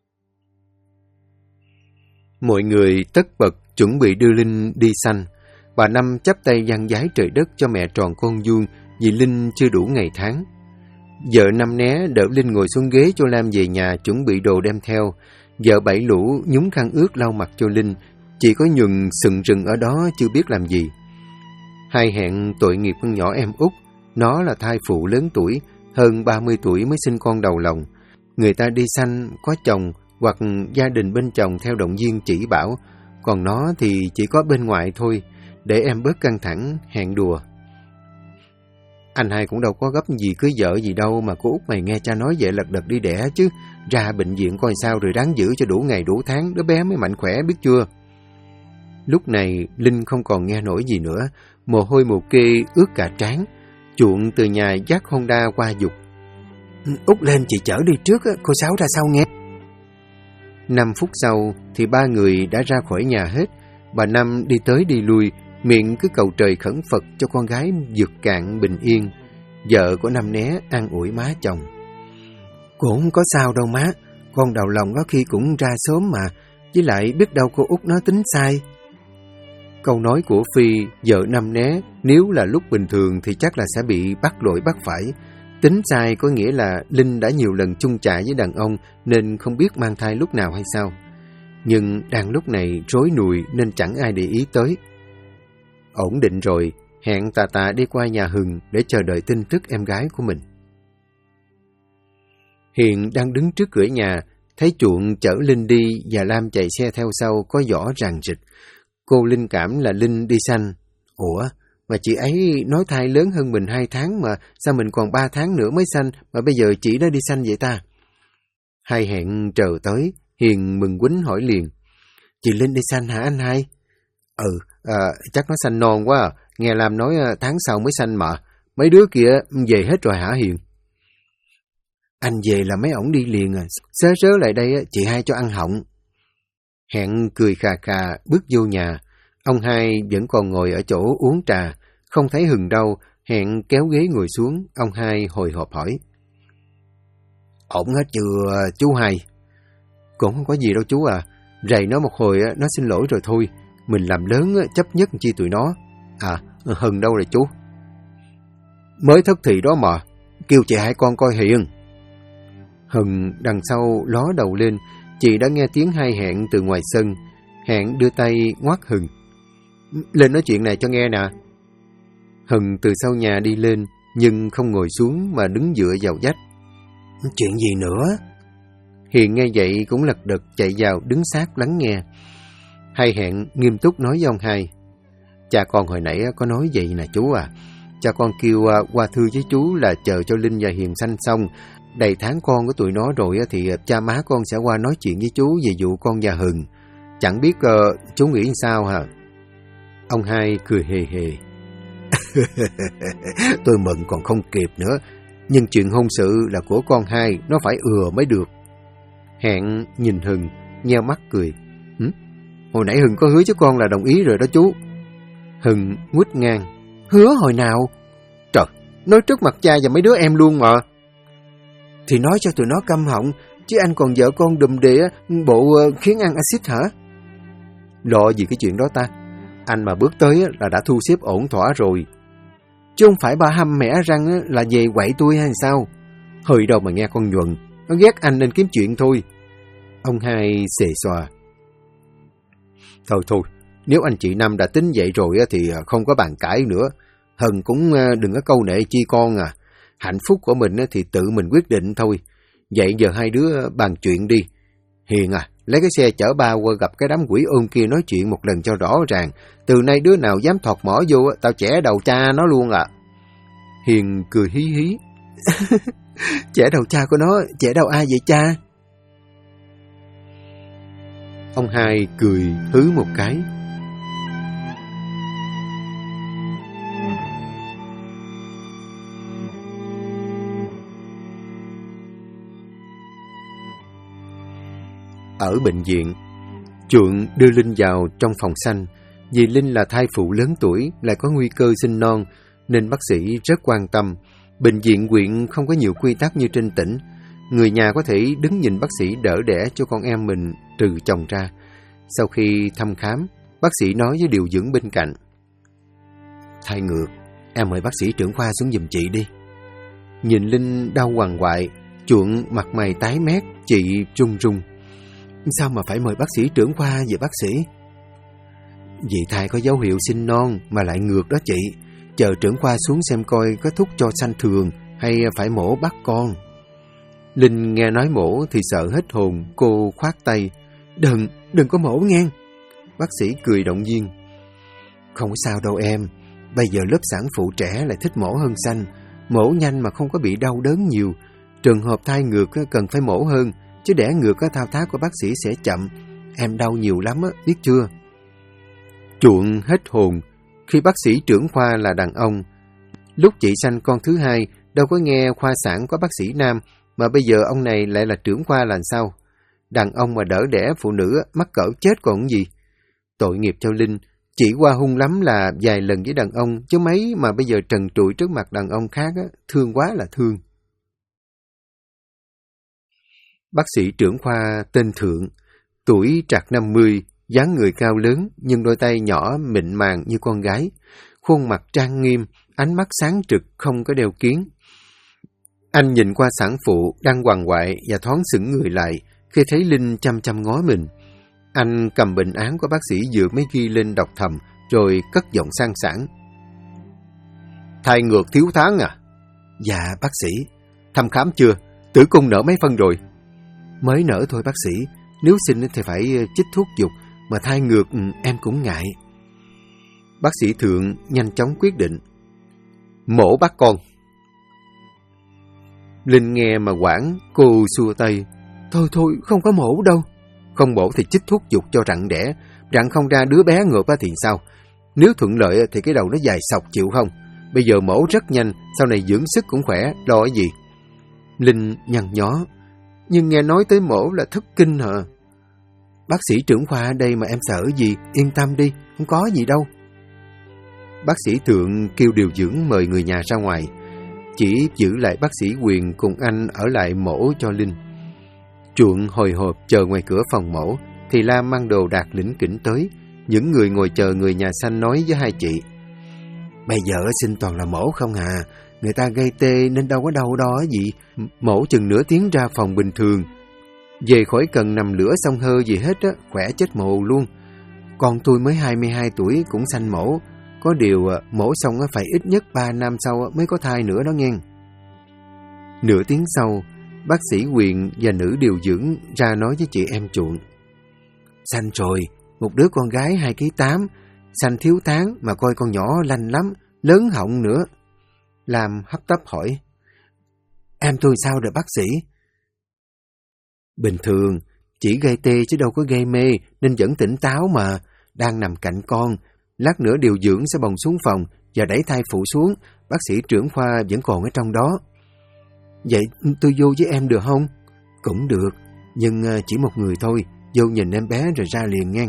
Mọi người tất bật chuẩn bị đưa Linh đi sanh. Bà Năm chắp tay dang vái trời đất cho mẹ tròn con vuông vì Linh chưa đủ ngày tháng. Vợ Năm né đỡ Linh ngồi xuống ghế cho Lam về nhà chuẩn bị đồ đem theo. Vợ Bảy Lũ nhúng khăn ướt lau mặt cho Linh, chỉ có Nhuần sừng rừng ở đó chưa biết làm gì. Hai Hẹn tội nghiệp con nhỏ em út, nó là thai phụ lớn tuổi, hơn 30 tuổi mới sinh con đầu lòng. Người ta đi sanh có chồng hoặc gia đình bên chồng theo động viên chỉ bảo, còn nó thì chỉ có bên ngoại thôi, để em bớt căng thẳng, Hẹn đùa. Anh hai cũng đâu có gấp gì cưới vợ gì đâu mà cô út mày nghe cha nói vậy lật đật đi đẻ chứ. Ra bệnh viện coi sao rồi ráng giữ cho đủ ngày đủ tháng, đứa bé mới mạnh khỏe biết chưa. Lúc này Linh không còn nghe nổi gì nữa, mồ hôi mồ kê ướt cả trán. Chuộng từ nhà dắt Honda qua giục. Út lên chị chở đi trước, cô Sáu ra sau nghe. 5 phút sau thì ba người đã ra khỏi nhà hết. Bà Năm đi tới đi lui, miệng cứ cầu trời khẩn Phật cho con gái vượt cạn bình yên. Vợ của Năm né an ủi má chồng. Cô không có sao đâu má, con đầu lòng có khi cũng ra sớm mà, với lại biết đâu cô út nó tính sai. Câu nói của Phi, vợ Năm né, nếu là lúc bình thường thì chắc là sẽ bị bắt lỗi bắt phải. Tính sai có nghĩa là Linh đã nhiều lần chung chạ với đàn ông nên không biết mang thai lúc nào hay sao. Nhưng đang lúc này rối nùi nên chẳng ai để ý tới. Ổn định rồi, Hẹn tà đi qua nhà Hừng để chờ đợi tin tức em gái của mình. Hiền đang đứng trước cửa nhà, thấy Chuộng chở Linh đi và Lam chạy xe theo sau có giỏ ràng rịch. Cô linh cảm là Linh đi sanh. Ủa, mà chị ấy nói thai lớn hơn mình 2 tháng mà, sao mình còn 3 tháng nữa mới sanh, mà bây giờ chị đã đi sanh vậy ta? Hai Hẹn chờ tới, Hiền mừng quýnh hỏi liền. Chị Linh đi sanh hả anh hai? Chắc nó sanh non quá à. Nghe Lam nói tháng sau mới sanh mà. Mấy đứa kia về hết rồi hả Hiền? Anh về là mấy ổng đi liền à. Sớ lại đây chị hai cho ăn họng. Hẹn cười khà khà bước vô nhà. Ông hai vẫn còn ngồi ở chỗ uống trà. Không thấy Hừng đâu. Hẹn kéo ghế ngồi xuống. Ông hai hồi hộp hỏi. Ổn hết chưa chú hai? Cũng không có gì đâu chú à. Rầy nó một hồi nó xin lỗi rồi thôi. Mình làm lớn chấp nhất chi tụi nó. À, Hừng đâu rồi chú? Mới thất thị đó mà. Kêu chị hai con coi Hiền. Hừng đằng sau ló đầu lên. Chị đã nghe tiếng Hai Hẹn từ ngoài sân. Hẹn đưa tay ngoắt Hừng. Lên nói chuyện này cho nghe nè. Hừng từ sau nhà đi lên, nhưng không ngồi xuống mà đứng dựa vào vách. Chuyện gì nữa? Hiền nghe vậy cũng lật đật chạy vào đứng sát lắng nghe. Hai Hẹn nghiêm túc nói với ông hai. Cha con hồi nãy có nói vậy nè chú à. Cha con kêu qua thư với chú là chờ cho Linh và Hiền sanh xong. Đầy tháng con của tụi nó rồi thì cha má con sẽ qua nói chuyện với chú về vụ con và Hừng. Chẳng biết chú nghĩ sao hả? Ông hai cười hề hề. Tôi mừng còn không kịp nữa, nhưng chuyện hôn sự là của con hai, nó phải mới được. Hẹn nhìn Hưng, nheo mắt cười. Hồi nãy Hưng có hứa với con là đồng ý rồi đó chú. Hưng nguýt ngang. Hứa hồi nào? Trời, nói trước mặt cha và mấy đứa em luôn mà. Thì nói cho tụi nó câm họng, chứ anh còn vợ con đùm đĩa, bộ khiến ăn axit hả? Lo gì cái chuyện đó ta? Anh mà bước tới là đã thu xếp ổn thỏa rồi. Chứ không phải ba hăm mẻ răng là về quậy tôi hay sao? Hơi đâu mà nghe con Nhuận, nó ghét anh nên kiếm chuyện thôi. Ông hai xề xòa. Thôi, nếu anh chị Năm đã tính vậy rồi thì không có bàn cãi nữa. Hân cũng đừng có câu nệ chi con à. Hạnh phúc của mình thì tự mình quyết định thôi. Vậy giờ hai đứa bàn chuyện đi. Hiền à, lấy cái xe chở ba qua gặp cái đám quỷ ôn kia nói chuyện một lần cho rõ ràng. Từ nay đứa nào dám thọt mỏ vô, tao chẻ đầu cha nó luôn à. Hiền cười hí hí. Chẻ đầu cha của nó, chẻ đầu ai vậy cha? Ông hai cười hứ một cái. Ở bệnh viện, Chuộng đưa Linh vào trong phòng xanh. Vì Linh là thai phụ lớn tuổi, lại có nguy cơ sinh non, nên bác sĩ rất quan tâm. Bệnh viện huyện không có nhiều quy tắc như trên tỉnh. Người nhà có thể đứng nhìn bác sĩ đỡ đẻ cho con em mình trừ chồng ra. Sau khi thăm khám, bác sĩ nói với điều dưỡng bên cạnh. Thai ngược, em mời bác sĩ trưởng khoa xuống giùm chị đi. Nhìn Linh đau quằn quại, Chuộng mặt mày tái mét, chị run run. Sao mà phải mời bác sĩ trưởng khoa vậy bác sĩ? Vì thai có dấu hiệu sinh non mà lại ngược đó chị. Chờ trưởng khoa xuống xem coi có thuốc cho sanh thường hay phải mổ bắt con. Linh nghe nói mổ thì sợ hết hồn, cô khoát tay. Đừng có mổ ngang. Bác sĩ cười động viên. Không có sao đâu em. Bây giờ lớp sản phụ trẻ lại thích mổ hơn sanh. Mổ nhanh mà không có bị đau đớn nhiều. Trường hợp thai ngược cần phải mổ hơn, chứ đẻ ngược thao tác của bác sĩ sẽ chậm. Em đau nhiều lắm biết chưa? Chuộng hết hồn. Khi bác sĩ trưởng khoa là đàn ông. Lúc chị sanh con thứ hai, đâu có nghe khoa sản có bác sĩ nam, mà bây giờ ông này lại là trưởng khoa là sao? Đàn ông mà đỡ đẻ phụ nữ mắc cỡ chết còn gì. Tội nghiệp cho Linh, chỉ qua hung lắm là vài lần với đàn ông, chứ mấy mà bây giờ trần trụi trước mặt đàn ông khác, thương quá là thương. Bác sĩ trưởng khoa tên Thượng, tuổi trạc 50, dáng người cao lớn nhưng đôi tay nhỏ mịn màng như con gái, khuôn mặt trang nghiêm, ánh mắt sáng trực không có đeo kiếng. Anh nhìn qua sản phụ đang quằn quại và thoáng sững người lại khi thấy Linh chăm chăm ngó mình. Anh cầm bệnh án của bác sĩ vừa mới ghi lên đọc thầm rồi cất giọng sang sảng. Thai ngược thiếu tháng à? Dạ bác sĩ. Thăm khám chưa? Tử cung nở mấy phân rồi? Mới nở thôi bác sĩ. Nếu sinh thì phải chích thuốc dục, mà thai ngược em cũng ngại. Bác sĩ Thượng nhanh chóng quyết định. Mổ bắt con. Linh nghe mà hoảng, cô xua tay. Thôi, không có mổ đâu. Không mổ thì chích thuốc dục cho rặn đẻ. Rặn không ra đứa bé ngược thì sao? Nếu thuận lợi thì cái đầu nó dài sọc chịu không? Bây giờ mổ rất nhanh, sau này dưỡng sức cũng khỏe, lo cái gì? Linh nhăn nhó. Nhưng nghe nói tới mổ là thất kinh hả? Bác sĩ trưởng khoa ở đây mà em sợ gì? Yên tâm đi, không có gì đâu. Bác sĩ Thượng kêu điều dưỡng mời người nhà ra ngoài. Chỉ giữ lại bác sĩ Quyền cùng anh ở lại mổ cho Linh. Chuộng hồi hộp chờ ngoài cửa phòng mổ, thì Lam mang đồ đạc lỉnh kỉnh tới. Những người ngồi chờ người nhà xanh nói với hai chị. Bây giờ sinh toàn là mổ không à. Người ta gây tê nên đâu có đau đó gì. Mổ chừng nửa tiếng ra phòng bình thường. Về khỏi cần nằm lửa xong hơ gì hết khỏe chết mồ luôn. Con tôi mới 22 tuổi cũng sanh mổ. Có điều mổ xong phải ít nhất 3 năm sau mới có thai nữa đó nghe. Nửa tiếng sau, bác sĩ Quyền và nữ điều dưỡng ra nói với chị em Chuộng. Sanh rồi, một đứa con gái 2,8 kg, sanh thiếu tháng mà coi con nhỏ lanh lắm, lớn họng nữa. Lam hấp tấp hỏi. Em tôi sao rồi bác sĩ? Bình thường, Chỉ gây tê chứ đâu có gây mê, nên vẫn tỉnh táo mà. Đang nằm cạnh con. Lát nữa điều dưỡng sẽ bồng xuống phòng và đẩy thai phụ xuống. Bác sĩ trưởng khoa vẫn còn ở trong đó. Vậy tôi vô với em được không? Cũng được, nhưng chỉ một người thôi. Vô nhìn em bé rồi ra liền nghe.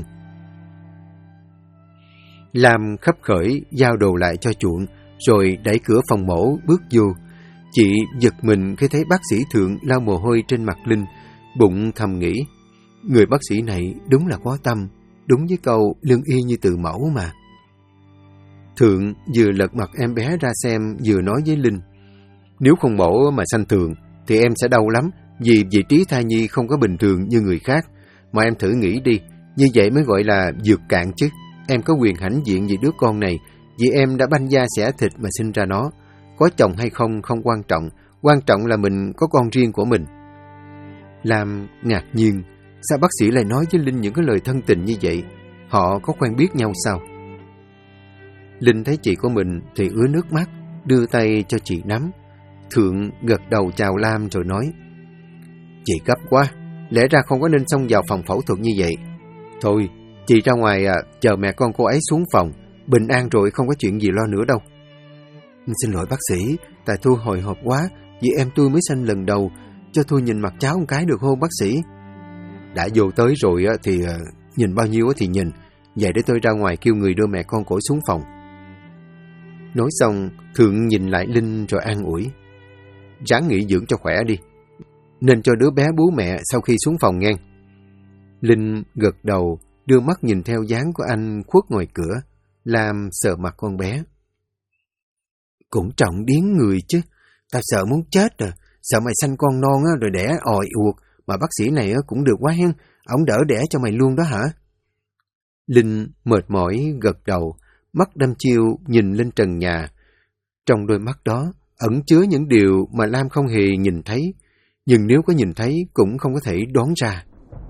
Lam khấp khởi giao đồ lại cho chuộng, rồi đẩy cửa phòng mổ bước vô. Chị giật mình khi thấy bác sĩ Thượng lau mồ hôi trên mặt Linh, bụng thầm nghĩ, người bác sĩ này đúng là có tâm, đúng với câu lương y như từ mẫu mà. Thượng vừa lật mặt em bé ra xem vừa nói với Linh, nếu không mổ mà sanh thường thì em sẽ đau lắm, vì vị trí thai nhi không có bình thường như người khác. Mà em thử nghĩ đi, như vậy mới gọi là vượt cạn chứ. Em có quyền hãnh diện về đứa con này, vì em đã banh da xẻ thịt mà sinh ra nó. Có chồng hay không không quan trọng là mình có con riêng của mình. Lam ngạc nhiên, sao bác sĩ lại nói với Linh những cái lời thân tình như vậy? Họ có quen biết nhau sao? Linh thấy chị của mình thì ứa nước mắt, đưa tay cho chị nắm. Thượng gật đầu chào Lam rồi nói, chị gấp quá, lẽ ra không có nên xông vào phòng phẫu thuật như vậy. Thôi, chị ra ngoài chờ mẹ con cô ấy xuống phòng, bình an rồi không có chuyện gì lo nữa đâu. Xin lỗi bác sĩ, tại tôi hồi hộp quá, vì em tôi mới sanh lần đầu, cho tôi nhìn mặt cháu một cái được không bác sĩ? Đã vô tới rồi thì nhìn bao nhiêu thì nhìn, vậy để tôi ra ngoài kêu người đưa mẹ con cổ xuống phòng. Nói xong, Thượng nhìn lại Linh rồi an ủi, ráng nghỉ dưỡng cho khỏe đi, nên cho đứa bé bú mẹ sau khi xuống phòng nghe. Linh gật đầu, đưa mắt nhìn theo dáng của anh khuất ngoài cửa. Lam sờ mặt con bé. Cũng trọng điếng người chứ, tao sợ muốn chết rồi, sợ mày sanh con non rồi đẻ òi uột, mà bác sĩ này cũng được quá hen, ổng đỡ đẻ cho mày luôn đó hả? Linh mệt mỏi gật đầu, mắt đăm chiêu nhìn lên trần nhà. Trong đôi mắt đó ẩn chứa những điều mà Lam không hề nhìn thấy, nhưng nếu có nhìn thấy cũng không có thể đoán ra.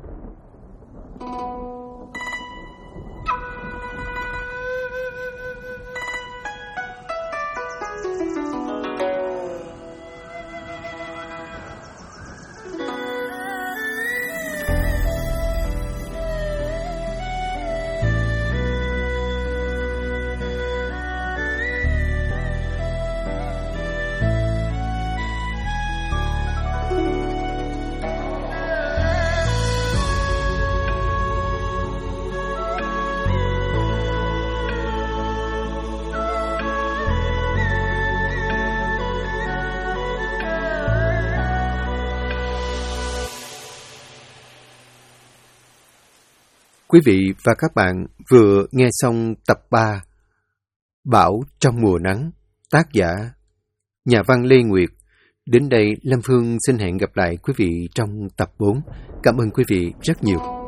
Quý vị và các bạn vừa nghe xong tập 3 Bão trong mùa nắng, tác giả nhà văn Lê Nguyệt. Đến đây Lâm Phương xin hẹn gặp lại quý vị trong tập 4. Cảm ơn quý vị rất nhiều.